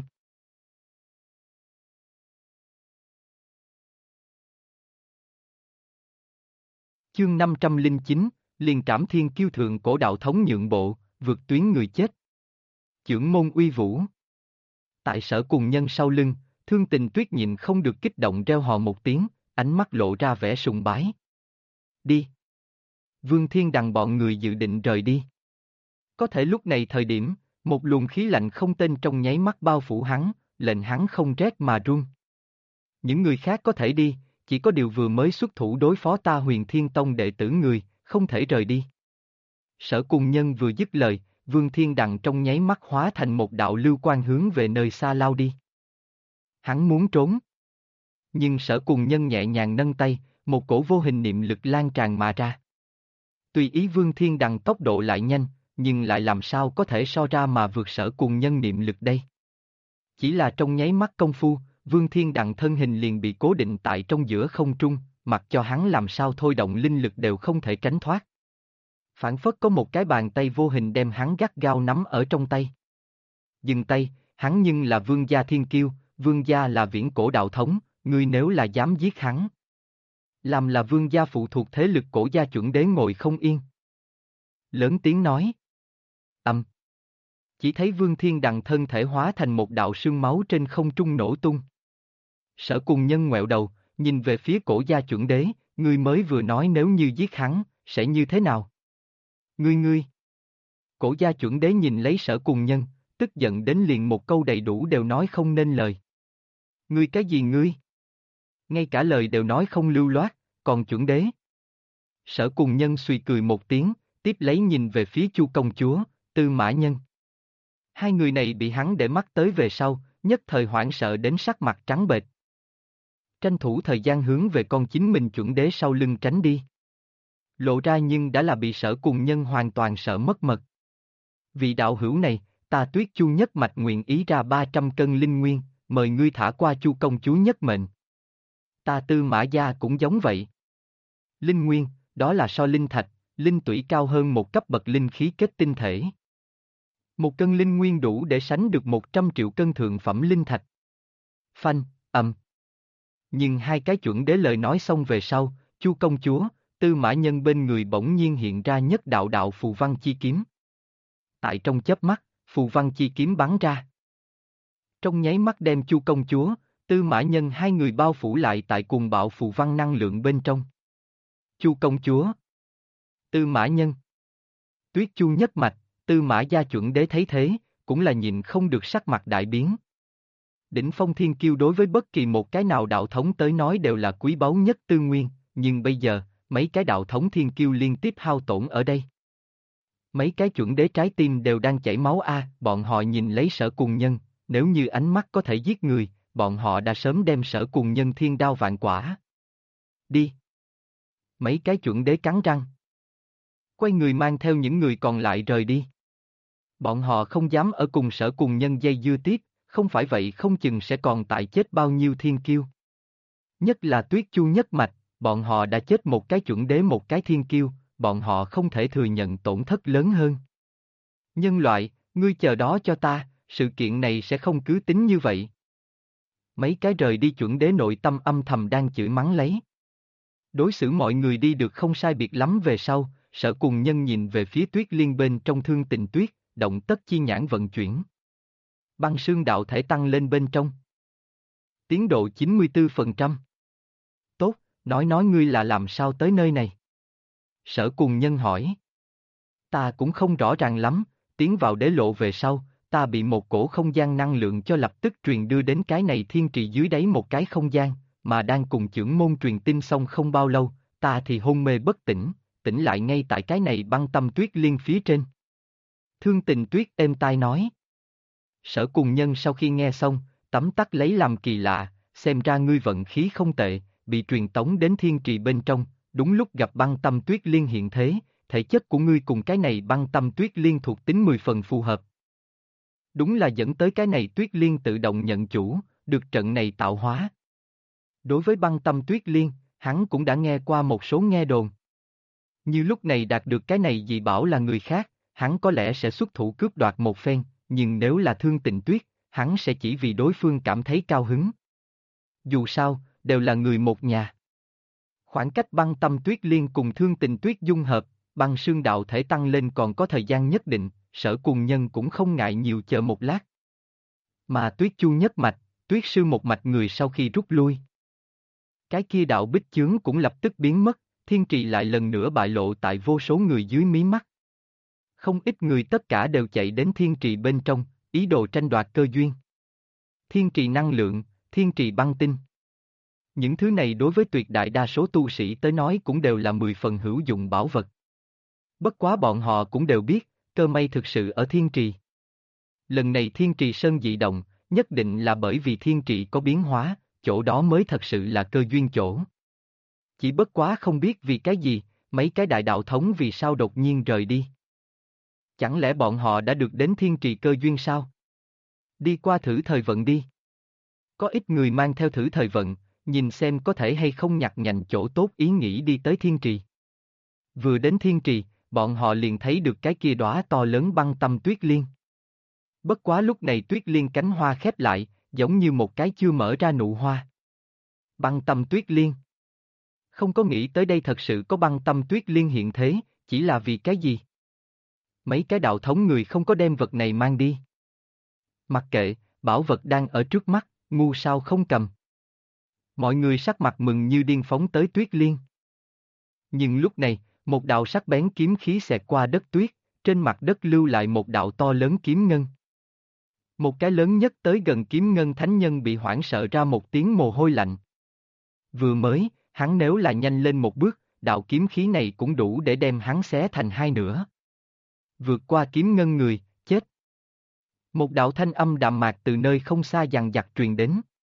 Chương 509, liền trảm thiên kiêu thượng cổ đạo thống nhượng bộ, vượt tuyến người chết. Chưởng môn uy vũ. Tại Sở Cùng Nhân sau lưng, Thương Tình Tuyết nhịn không được kích động reo hò một tiếng, ánh mắt lộ ra vẻ sùng bái. Đi! Vương Thiên Đằng bọn người dự định rời đi. Có thể lúc này thời điểm, một luồng khí lạnh không tên trong nháy mắt bao phủ hắn, lệnh hắn không rét mà run. Những người khác có thể đi, chỉ có điều vừa mới xuất thủ đối phó ta Huyền Thiên Tông đệ tử người, không thể rời đi. Sở Cùng Nhân vừa dứt lời, Vương Thiên Đằng trong nháy mắt hóa thành một đạo lưu quang hướng về nơi xa lao đi. Hắn muốn trốn. Nhưng Sở Cùng Nhân nhẹ nhàng nâng tay, một cổ vô hình niệm lực lan tràn mà ra. Tùy ý Vương Thiên Đằng tốc độ lại nhanh, nhưng lại làm sao có thể so ra mà vượt Sở Cùng Nhân niệm lực đây. Chỉ là trong nháy mắt công phu, Vương Thiên Đằng thân hình liền bị cố định tại trong giữa không trung, mặc cho hắn làm sao thôi động linh lực đều không thể tránh thoát. Phản phất có một cái bàn tay vô hình đem hắn gắt gao nắm ở trong tay. Dừng tay, hắn nhưng là vương gia thiên kiêu, vương gia là viễn cổ đạo thống, ngươi nếu là dám giết hắn. Làm là vương gia phụ thuộc thế lực cổ gia chuẩn đế ngồi không yên. Lớn tiếng nói. Chỉ thấy Vương Thiên Đằng thân thể hóa thành một đạo sương máu trên không trung nổ tung. Sở Cùng Nhân ngoẹo đầu, nhìn về phía cổ gia chuẩn đế, ngươi mới vừa nói nếu như giết hắn, sẽ như thế nào? Ngươi! Cổ gia chuẩn đế nhìn lấy Sở Cùng Nhân, tức giận đến liền một câu đầy đủ đều nói không nên lời. Ngươi cái gì ngươi? Ngay cả lời đều nói không lưu loát, còn chuẩn đế. Sở Cùng Nhân suy cười một tiếng, tiếp lấy nhìn về phía Chu công chúa, Tư Mã Nhân. Hai người này bị hắn để mắt tới về sau, nhất thời hoảng sợ đến sắc mặt trắng bệch. Tranh thủ thời gian hướng về con chính mình chuẩn đế sau lưng tránh đi. Lộ ra nhưng đã là bị Sở Cùng Nhân hoàn toàn sợ mất mật. Vị đạo hữu này, ta Tuyết Chu nhất mạch nguyện ý ra 300 cân linh nguyên, mời ngươi thả qua Chu công chúa nhất mệnh. Ta Tư Mã gia cũng giống vậy. Linh nguyên, đó là so linh thạch, linh tủy cao hơn một cấp bậc linh khí kết tinh thể. 1 cân linh nguyên đủ để sánh được 100 triệu cân thượng phẩm linh thạch. Phanh, Nhưng hai cái chuẩn đế lời nói xong về sau, Chu công chúa, Tư Mã Nhân bên người bỗng nhiên hiện ra nhất đạo đạo phù văn chi kiếm. Tại trong chớp mắt, phù văn chi kiếm bắn ra. Trong nháy mắt đem Chu công chúa, Tư Mã Nhân hai người bao phủ lại tại cuồng bạo phù văn năng lượng bên trong. Chu công chúa, Tư Mã Nhân, Tuyết Chu nhất mạch, Tư Mã gia chuẩn đế thấy thế, cũng là nhìn không được sắc mặt đại biến. Đỉnh phong thiên kiêu đối với bất kỳ một cái nào đạo thống tới nói đều là quý báu nhất tư nguyên, nhưng bây giờ, mấy cái đạo thống thiên kiêu liên tiếp hao tổn ở đây. Mấy cái chuẩn đế trái tim đều đang chảy máu bọn họ nhìn lấy Sở Cùng Nhân, nếu như ánh mắt có thể giết người, bọn họ đã sớm đem Sở Cùng Nhân thiên đao vạn quả. Đi! Mấy cái chuẩn đế cắn răng. Quay người mang theo những người còn lại rời đi. Bọn họ không dám ở cùng Sở Cùng Nhân dây dưa tiếp, không phải vậy không chừng sẽ còn tại chết bao nhiêu thiên kiêu. Nhất là Tuyết Chu nhất mạch, bọn họ đã chết một cái chuẩn đế một cái thiên kiêu, bọn họ không thể thừa nhận tổn thất lớn hơn. Nhân loại, ngươi chờ đó cho ta, sự kiện này sẽ không cứ tính như vậy. Mấy cái rời đi chuẩn đế nội tâm âm thầm đang chửi mắng lấy. Đối xử mọi người đi được không sai biệt lắm về sau, Sở Cùng Nhân nhìn về phía Tuyết Liên bên trong Thương Tình Tuyết, động tất chi nhãn vận chuyển. Băng sương đạo thể tăng lên bên trong. Tiến độ 94%. Tốt, nói ngươi là làm sao tới nơi này? Sở Cùng Nhân hỏi. Ta cũng không rõ ràng lắm, tiến vào đế lộ về sau, ta bị một cổ không gian năng lượng cho lập tức truyền đưa đến cái này thiên trì dưới đáy một cái không gian, mà đang cùng chưởng môn truyền tin xong không bao lâu, ta thì hôn mê bất tỉnh, tỉnh lại ngay tại cái này băng tâm tuyết liên phía trên. Thương Tình Tuyết êm tai nói. Sở Cùng Nhân sau khi nghe xong, tấm tắc lấy làm kỳ lạ, xem ra ngươi vận khí không tệ, bị truyền tống đến thiên trì bên trong, đúng lúc gặp băng tâm tuyết liên hiện thế, thể chất của ngươi cùng cái này băng tâm tuyết liên thuộc tính 10 phần phù hợp. Đúng là dẫn tới cái này tuyết liên tự động nhận chủ, được trận này tạo hóa. Đối với băng tâm tuyết liên, hắn cũng đã nghe qua một số nghe đồn. Như lúc này đạt được cái này dị bảo là người khác, hắn có lẽ sẽ xuất thủ cướp đoạt một phen, nhưng nếu là Thương Tình Tuyết, hắn sẽ chỉ vì đối phương cảm thấy cao hứng. Dù sao, đều là người một nhà. Khoảng cách băng tâm tuyết liên cùng Thương Tình Tuyết dung hợp, băng xương đạo thể tăng lên còn có thời gian nhất định, Sở Cùng Nhân cũng không ngại nhiều chờ một lát. Mà Tuyết Chu nhất mạch, Tuyết Sư một mạch người sau khi rút lui. Cái kia đạo bích chướng cũng lập tức biến mất, thiên trì lại lần nữa bại lộ tại vô số người dưới mí mắt. Không ít người tất cả đều chạy đến thiên trì bên trong, ý đồ tranh đoạt cơ duyên. Thiên trì năng lượng, thiên trì băng tinh. Những thứ này đối với tuyệt đại đa số tu sĩ tới nói cũng đều là 10 phần hữu dụng bảo vật. Bất quá bọn họ cũng đều biết, cơ may thực sự ở thiên trì. Lần này thiên trì sơn dị động, nhất định là bởi vì thiên trì có biến hóa, chỗ đó mới thật sự là cơ duyên chỗ. Chỉ bất quá không biết vì cái gì, mấy cái đại đạo thống vì sao đột nhiên rời đi. Chẳng lẽ bọn họ đã được đến thiên trì cơ duyên sao? Đi qua thử thời vận đi. Có ít người mang theo thử thời vận, nhìn xem có thể hay không nhặt nhạnh chỗ tốt ý nghĩ đi tới thiên trì. Vừa đến thiên trì, bọn họ liền thấy được cái kia đóa to lớn băng tâm tuyết liên. Bất quá lúc này tuyết liên cánh hoa khép lại, giống như một cái chưa mở ra nụ hoa. Băng tâm tuyết liên. Không có nghĩ tới đây thật sự có băng tâm tuyết liên hiện thế, chỉ là vì cái gì? Mấy cái đạo thống người không có đem vật này mang đi. Mặc kệ, bảo vật đang ở trước mắt, ngu sao không cầm. Mọi người sắc mặt mừng như điên phóng tới tuyết liên. Nhưng lúc này, một đạo sắc bén kiếm khí xẹt qua đất tuyết, trên mặt đất lưu lại một đạo to lớn kiếm ngân. Một cái lớn nhất tới gần kiếm ngân thánh nhân bị hoảng sợ ra một tiếng mồ hôi lạnh. Vừa mới, hắn nếu là nhanh lên một bước, đạo kiếm khí này cũng đủ để đem hắn xé thành hai nửa. Vượt qua kiếm ngân người, chết. Một đạo thanh âm đạm mạc từ nơi không xa dằng dặc truyền đến.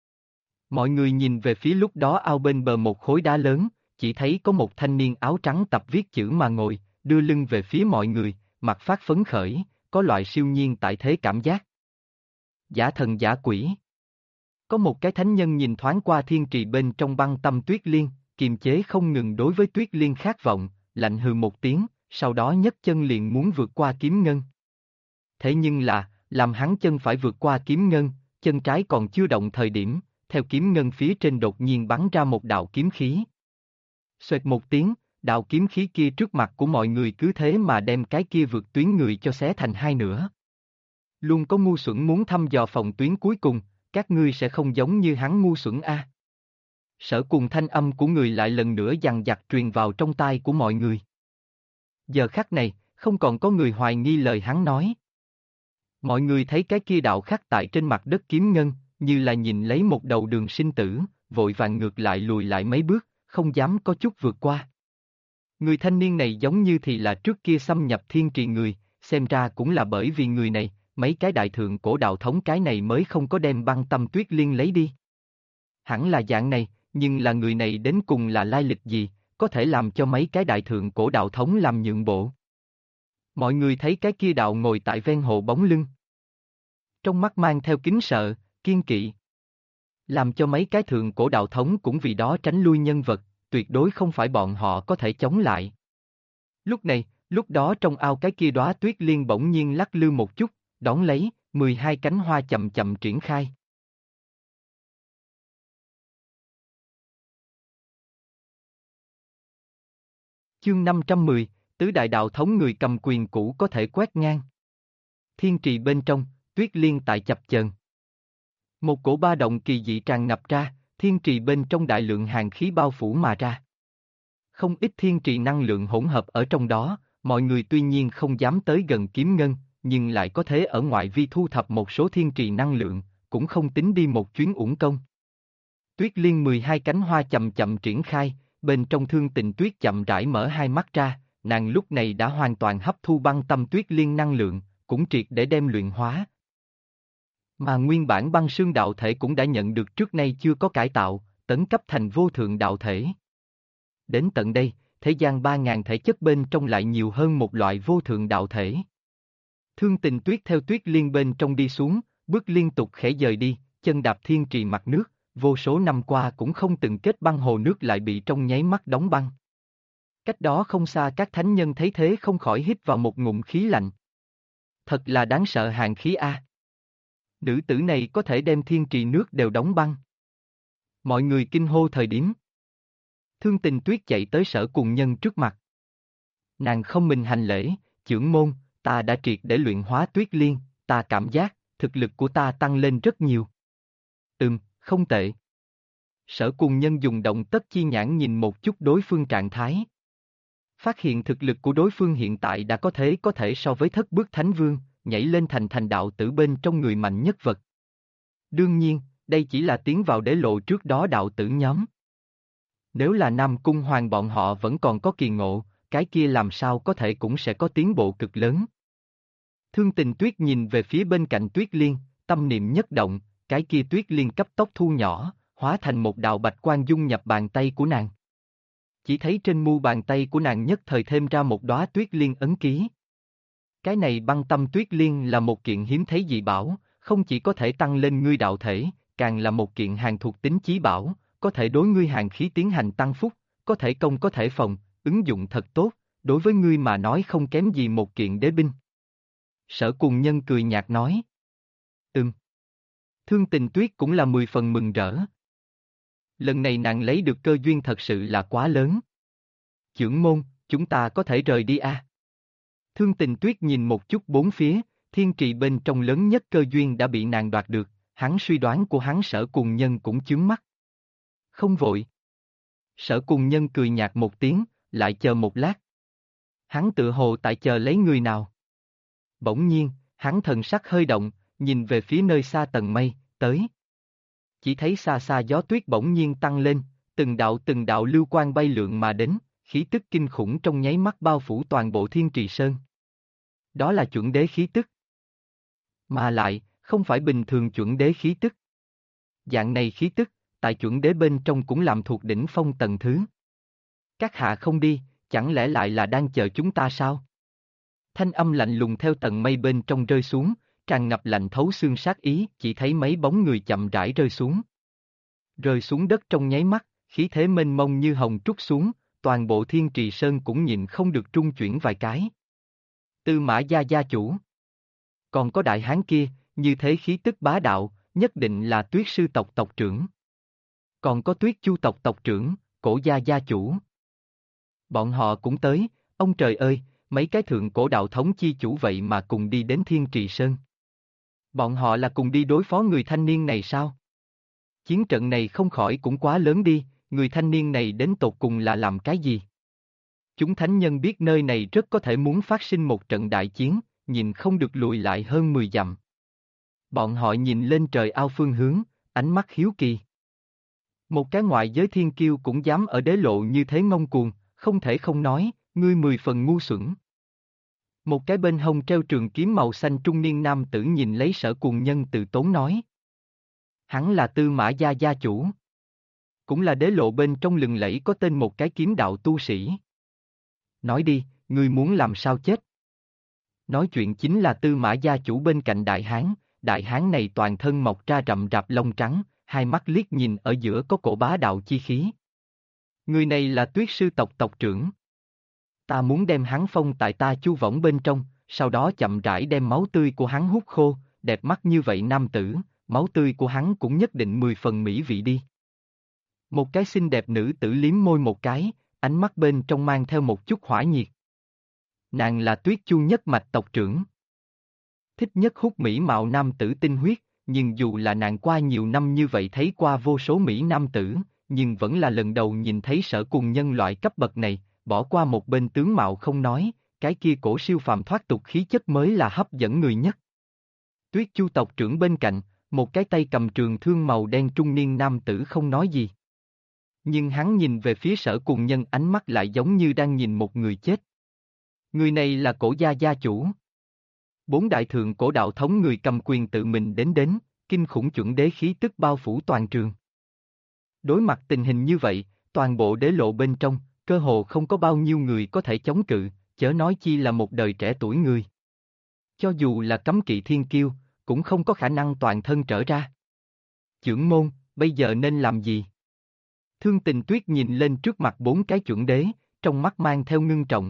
Mọi người nhìn về phía lúc đó ao bên bờ một khối đá lớn, chỉ thấy có một thanh niên áo trắng tập viết chữ mà ngồi, đưa lưng về phía mọi người, mặt phát phấn khởi, có loại siêu nhiên tại thế cảm giác. Giả thần giả quỷ. Có một cái thánh nhân nhìn thoáng qua thiên trì bên trong băng tâm tuyết liên, kiềm chế không ngừng đối với tuyết liên khát vọng, lạnh hừ một tiếng, sau đó nhấc chân liền muốn vượt qua kiếm ngân. Thế nhưng là, làm hắn chân phải vượt qua kiếm ngân, chân trái còn chưa động thời điểm, theo kiếm ngân phía trên đột nhiên bắn ra một đạo kiếm khí. Xoẹt một tiếng, đạo kiếm khí kia trước mặt của mọi người cứ thế mà đem cái kia vượt tuyến người cho xé thành hai nửa. Luôn có ngu xuẩn muốn thăm dò phòng tuyến cuối cùng, các ngươi sẽ không giống như hắn ngu xuẩn a. Sở Cùng thanh âm của người lại lần nữa dằng dặc truyền vào trong tai của mọi người. Giờ khắc này, không còn có người hoài nghi lời hắn nói. Mọi người thấy cái kia đạo khắc tại trên mặt đất kiếm ngân, như là nhìn lấy một đầu đường sinh tử, vội vàng ngược lại lùi lại mấy bước, không dám có chút vượt qua. Người thanh niên này giống như thì là trước kia xâm nhập thiên trì người, xem ra cũng là bởi vì người này, mấy cái đại thượng cổ đạo thống cái này mới không có đem băng tâm tuyết liên lấy đi. Hẳn là dạng này, nhưng là người này đến cùng là lai lịch gì, có thể làm cho mấy cái đại thượng cổ đạo thống làm nhượng bộ. Mọi người thấy cái kia đạo ngồi tại ven hồ bóng lưng. Trong mắt mang theo kính sợ, kiên kỵ. Làm cho mấy cái thượng cổ đạo thống cũng vì đó tránh lui nhân vật, tuyệt đối không phải bọn họ có thể chống lại. Lúc này, lúc đó trong ao cái kia đóa tuyết liên bỗng nhiên lắc lư một chút, đón lấy, 12 cánh hoa chậm chậm triển khai. Chương 510, tứ đại đạo thống người cầm quyền cũ có thể quét ngang. Thiên trì bên trong, tuyết liên tại chập chờn. Một cổ ba động kỳ dị tràn ngập ra, thiên trì bên trong đại lượng hàn khí bao phủ mà ra. Không ít thiên trì năng lượng hỗn hợp ở trong đó, Mọi người tuy nhiên không dám tới gần kiếm ngân, nhưng lại có thể ở ngoại vi thu thập một số thiên trì năng lượng, cũng không tính đi một chuyến uổng công. Tuyết Liên 12 cánh hoa chậm chậm triển khai, bên trong Thương Tình Tuyết chậm rãi mở hai mắt ra, nàng lúc này đã hoàn toàn hấp thu băng tâm Tuyết Liên năng lượng, cũng triệt để đem luyện hóa. Mà nguyên bản băng sương đạo thể cũng đã nhận được trước nay chưa có cải tạo, tấn cấp thành vô thượng đạo thể. Đến tận đây, thế gian 3.000 thể chất bên trong lại nhiều hơn một loại vô thượng đạo thể. Thương Tình Tuyết theo Tuyết Liên bên trong đi xuống, bước liên tục khẽ dời đi, chân đạp thiên trì mặt nước, vô số năm qua cũng không từng kết băng hồ nước lại bị trong nháy mắt đóng băng. Cách đó không xa các thánh nhân thấy thế không khỏi hít vào một ngụm khí lạnh. Thật là đáng sợ hàn khí a. Nữ tử này có thể đem thiên trì nước đều đóng băng. Mọi người kinh hô thời điểm. Thương Tình Tuyết chạy tới Sở Cùng Nhân trước mặt. Nàng không mình hành lễ, chưởng môn, ta đã triệt để luyện hóa Tuyết Liên, ta cảm giác, thực lực của ta tăng lên rất nhiều. Không tệ. Sở Cùng Nhân dùng động tất chi nhãn nhìn một chút đối phương trạng thái. Phát hiện thực lực của đối phương hiện tại đã có thể so với thất bước thánh vương, nhảy lên thành đạo tử bên trong người mạnh nhất vật. Đương nhiên, đây chỉ là tiến vào đế lộ trước đó đạo tử nhóm. Nếu là Nam Cung Hoàng bọn họ vẫn còn có kỳ ngộ, cái kia làm sao có thể cũng sẽ có tiến bộ cực lớn. Thương Tình Tuyết nhìn về phía bên cạnh Tuyết Liên, tâm niệm nhất động, cái kia Tuyết Liên cấp tốc thu nhỏ, hóa thành một đạo bạch quang dung nhập bàn tay của nàng. Chỉ thấy trên mu bàn tay của nàng nhất thời thêm ra một đóa Tuyết Liên ấn ký. Cái này băng tâm Tuyết Liên là một kiện hiếm thấy dị bảo, không chỉ có thể tăng lên ngươi đạo thể, càng là một kiện hàn thuộc tính chí bảo, có thể đối ngươi hàn khí tiến hành tăng phúc, có thể công có thể phòng, ứng dụng thật tốt, đối với ngươi mà nói không kém gì một kiện đế binh. Sở Cùng Nhân cười nhạt nói. Thương Tình Tuyết cũng là 10 phần mừng rỡ. Lần này nàng lấy được cơ duyên thật sự là quá lớn. Chưởng môn, chúng ta có thể rời đi à? Thương Tình Tuyết nhìn một chút bốn phía, thiên trì bên trong lớn nhất cơ duyên đã bị nàng đoạt được, hắn suy đoán của hắn Sở Cùng Nhân cũng chướng mắt. Không vội. Sở Cùng Nhân cười nhạt một tiếng, lại chờ một lát. Hắn tự hồ tại chờ lấy người nào. Bỗng nhiên, hắn thần sắc hơi động, nhìn về phía nơi xa tầng mây, tới. Chỉ thấy xa xa gió tuyết bỗng nhiên tăng lên, từng đạo lưu quang bay lượn mà đến, khí tức kinh khủng trong nháy mắt bao phủ toàn bộ Thiên Trì Sơn. Đó là chuẩn đế khí tức. Mà lại, không phải bình thường chuẩn đế khí tức. Dạng này khí tức, tại chuẩn đế bên trong cũng làm thuộc đỉnh phong tầng thứ. Các hạ không đi, chẳng lẽ lại là đang chờ chúng ta sao? Thanh âm lạnh lùng theo tầng mây bên trong rơi xuống, tràn ngập lạnh thấu xương sát ý, chỉ thấy mấy bóng người chậm rãi rơi xuống. Rơi xuống đất trong nháy mắt, khí thế mênh mông như hồng trút xuống, toàn bộ Thiên Trì Sơn cũng nhịn không được trung chuyển vài cái. Tư Mã Gia gia chủ. Còn có đại hán kia, như thế khí tức bá đạo, nhất định là Tuyết sư tộc tộc trưởng. Còn có Tuyết Chu tộc tộc trưởng, Cổ gia gia chủ. Bọn họ cũng tới, ông trời ơi, mấy cái thượng cổ đạo thống chi chủ vậy mà cùng đi đến Thiên Trì Sơn. Bọn họ là cùng đi đối phó người thanh niên này sao? Chiến trận này không khỏi cũng quá lớn đi, người thanh niên này đến tột cùng là làm cái gì? Chúng thánh nhân biết nơi này rất có thể muốn phát sinh một trận đại chiến, nhìn không được lùi lại hơn 10 dặm. Bọn họ nhìn lên trời ao phương hướng, ánh mắt hiếu kỳ. Một cái ngoại giới thiên kiêu cũng dám ở đế lộ như thế ngông cuồng, không thể không nói, ngươi 10 phần ngu xuẩn. Một cái bên hông treo trường kiếm màu xanh trung niên nam tử nhìn lấy Sở Cùng Nhân từ tốn nói. Hắn là Tư Mã Gia gia chủ. Cũng là đế lộ bên trong lừng lẫy có tên một cái kiếm đạo tu sĩ. Nói đi, ngươi muốn làm sao chết? Nói chuyện chính là Tư Mã gia chủ bên cạnh đại hán này toàn thân mọc ra rậm rạp lông trắng, hai mắt liếc nhìn ở giữa có cổ bá đạo chi khí. Người này là Tuyết sư tộc tộc trưởng. Ta muốn đem hắn phong tại ta chu võng bên trong, sau đó chậm rãi đem máu tươi của hắn hút khô, đẹp mắt như vậy nam tử, máu tươi của hắn cũng nhất định 10 phần mỹ vị đi. Một cái xinh đẹp nữ tử liếm môi một cái, ánh mắt bên trong mang theo một chút hỏa nhiệt. Nàng là Tuyết Chu nhất mạch tộc trưởng. Thích nhất hút mỹ mạo nam tử tinh huyết, nhưng dù là nàng qua nhiều năm như vậy thấy qua vô số mỹ nam tử, nhưng vẫn là lần đầu nhìn thấy Sở Cùng Nhân loại cấp bậc này, bỏ qua một bên tướng mạo không nói, cái kia cổ siêu phàm thoát tục khí chất mới là hấp dẫn người nhất. Tuyết Chu tộc trưởng bên cạnh, một cái tay cầm trường thương màu đen trung niên nam tử không nói gì. Nhưng hắn nhìn về phía Sở Cùng Nhân ánh mắt lại giống như đang nhìn một người chết. Người này là cổ gia gia chủ. 4 đại thượng cổ đạo thống người cầm quyền tự mình đến, kinh khủng chuẩn đế khí tức bao phủ toàn trường. Đối mặt tình hình như vậy, toàn bộ đế lộ bên trong, cơ hồ không có bao nhiêu người có thể chống cự, chớ nói chi là một đời trẻ tuổi người. Cho dù là cấm kỵ thiên kiêu, cũng không có khả năng toàn thân trở ra. Chưởng môn, bây giờ nên làm gì? Thương Tình Tuyết nhìn lên trước mặt 4 cái chuẩn đế, trong mắt mang theo ngưng trọng.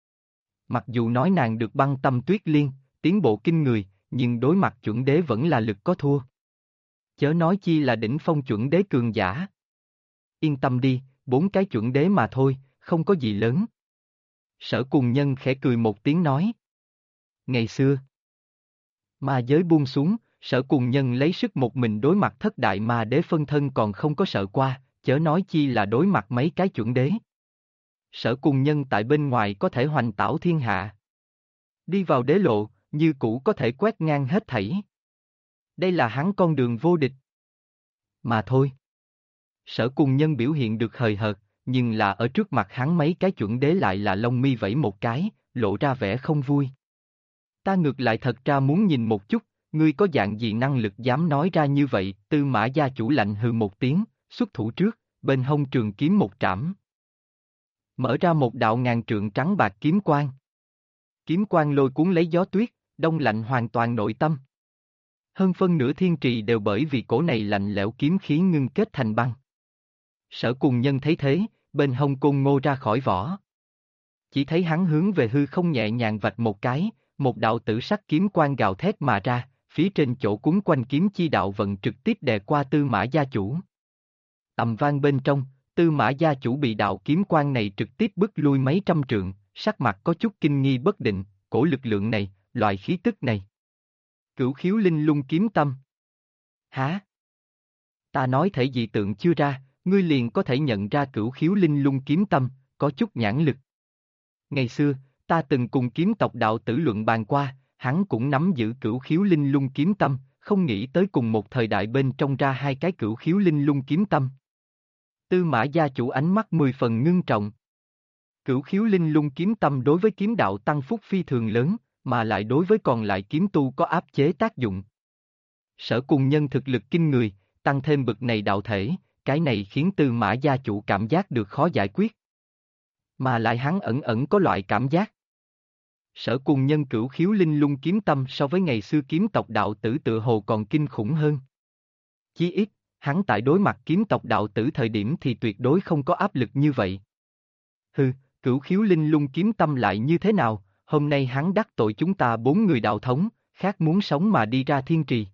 Mặc dù nói nàng được băng tâm tuyết liên, tiến bộ kinh người, nhưng đối mặt chuẩn đế vẫn là lực có thua. Chớ nói chi là đỉnh phong chuẩn đế cường giả. Yên tâm đi, 4 cái chuẩn đế mà thôi, không có gì lớn. Sở Cùng Nhân khẽ cười một tiếng nói. Ngày xưa, ma giới buông xuống, Sở Cùng Nhân lấy sức một mình đối mặt thất đại ma đế phân thân còn không có sợ qua, chớ nói chi là đối mặt mấy cái chuẩn đế. Sở Cùng Nhân tại bên ngoài có thể hoành tảo thiên hạ. Đi vào đế lộ, như cũ có thể quét ngang hết thảy. Đây là hắn con đường vô địch. Mà thôi. Sở Cùng Nhân biểu hiện được hời hợt, nhưng là ở trước mặt hắn mấy cái chuẩn đế lại là lông mi vẫy một cái, lộ ra vẻ không vui. Ta ngược lại thật ra muốn nhìn một chút, ngươi có dạng gì năng lực dám nói ra như vậy, Tư Mã gia chủ lạnh hừ một tiếng, xuất thủ trước, bên hông trường kiếm một trảm. Mở ra một đạo ngàn trượng trắng bạc kiếm quang. Kiếm quang lôi cuốn lấy gió tuyết, đông lạnh hoàn toàn nội tâm. Hơn phân nửa thiên trì đều bởi vì cổ này lạnh lẽo kiếm khí ngưng kết thành băng. Sở Cùng Nhân thấy thế, bên hông côn ngô ra khỏi vỏ. Chỉ thấy hắn hướng về hư không nhẹ nhàng vạch một cái, một đạo tử sắc kiếm quang gào thét mà ra, phía trên chỗ cuốn quanh kiếm chi đạo vận trực tiếp đè qua Tư Mã gia chủ. Ầm vang bên trong, Tư Mã gia chủ bị đạo kiếm quang này trực tiếp bức lui mấy trăm trượng, sắc mặt có chút kinh nghi bất định, cổ lực lượng này, loại khí tức này. Cửu khiếu linh lung kiếm tâm. Hả? Ta nói thể dị tượng chưa ra, ngươi liền có thể nhận ra cửu khiếu linh lung kiếm tâm, có chút nhãn lực. Ngày xưa, ta từng cùng kiếm tộc đạo tử luận bàn qua, hắn cũng nắm giữ cửu khiếu linh lung kiếm tâm, không nghĩ tới cùng một thời đại bên trong ra hai cái cửu khiếu linh lung kiếm tâm. Tư Mã gia chủ ánh mắt 10 phần ngưng trọng. Cửu khiếu linh lung kiếm tâm đối với kiếm đạo tăng phúc phi thường lớn, mà lại đối với còn lại kiếm tu có áp chế tác dụng. Sở Cùng Nhân thực lực kinh người, tăng thêm bực này đạo thể, cái này khiến Tư Mã gia chủ cảm giác được khó giải quyết. Mà lại hắn ẩn ẩn có loại cảm giác. Sở Cùng Nhân cửu khiếu linh lung kiếm tâm so với ngày xưa kiếm tộc đạo tử tựa hồ còn kinh khủng hơn. Chí ít, hắn tại đối mặt kiếm tộc đạo tử thời điểm thì tuyệt đối không có áp lực như vậy. Hừ, cửu khiếu linh lung kiếm tâm lại như thế nào, hôm nay hắn đắc tội chúng ta 4 người đạo thống, khác muốn sống mà đi ra thiên trì.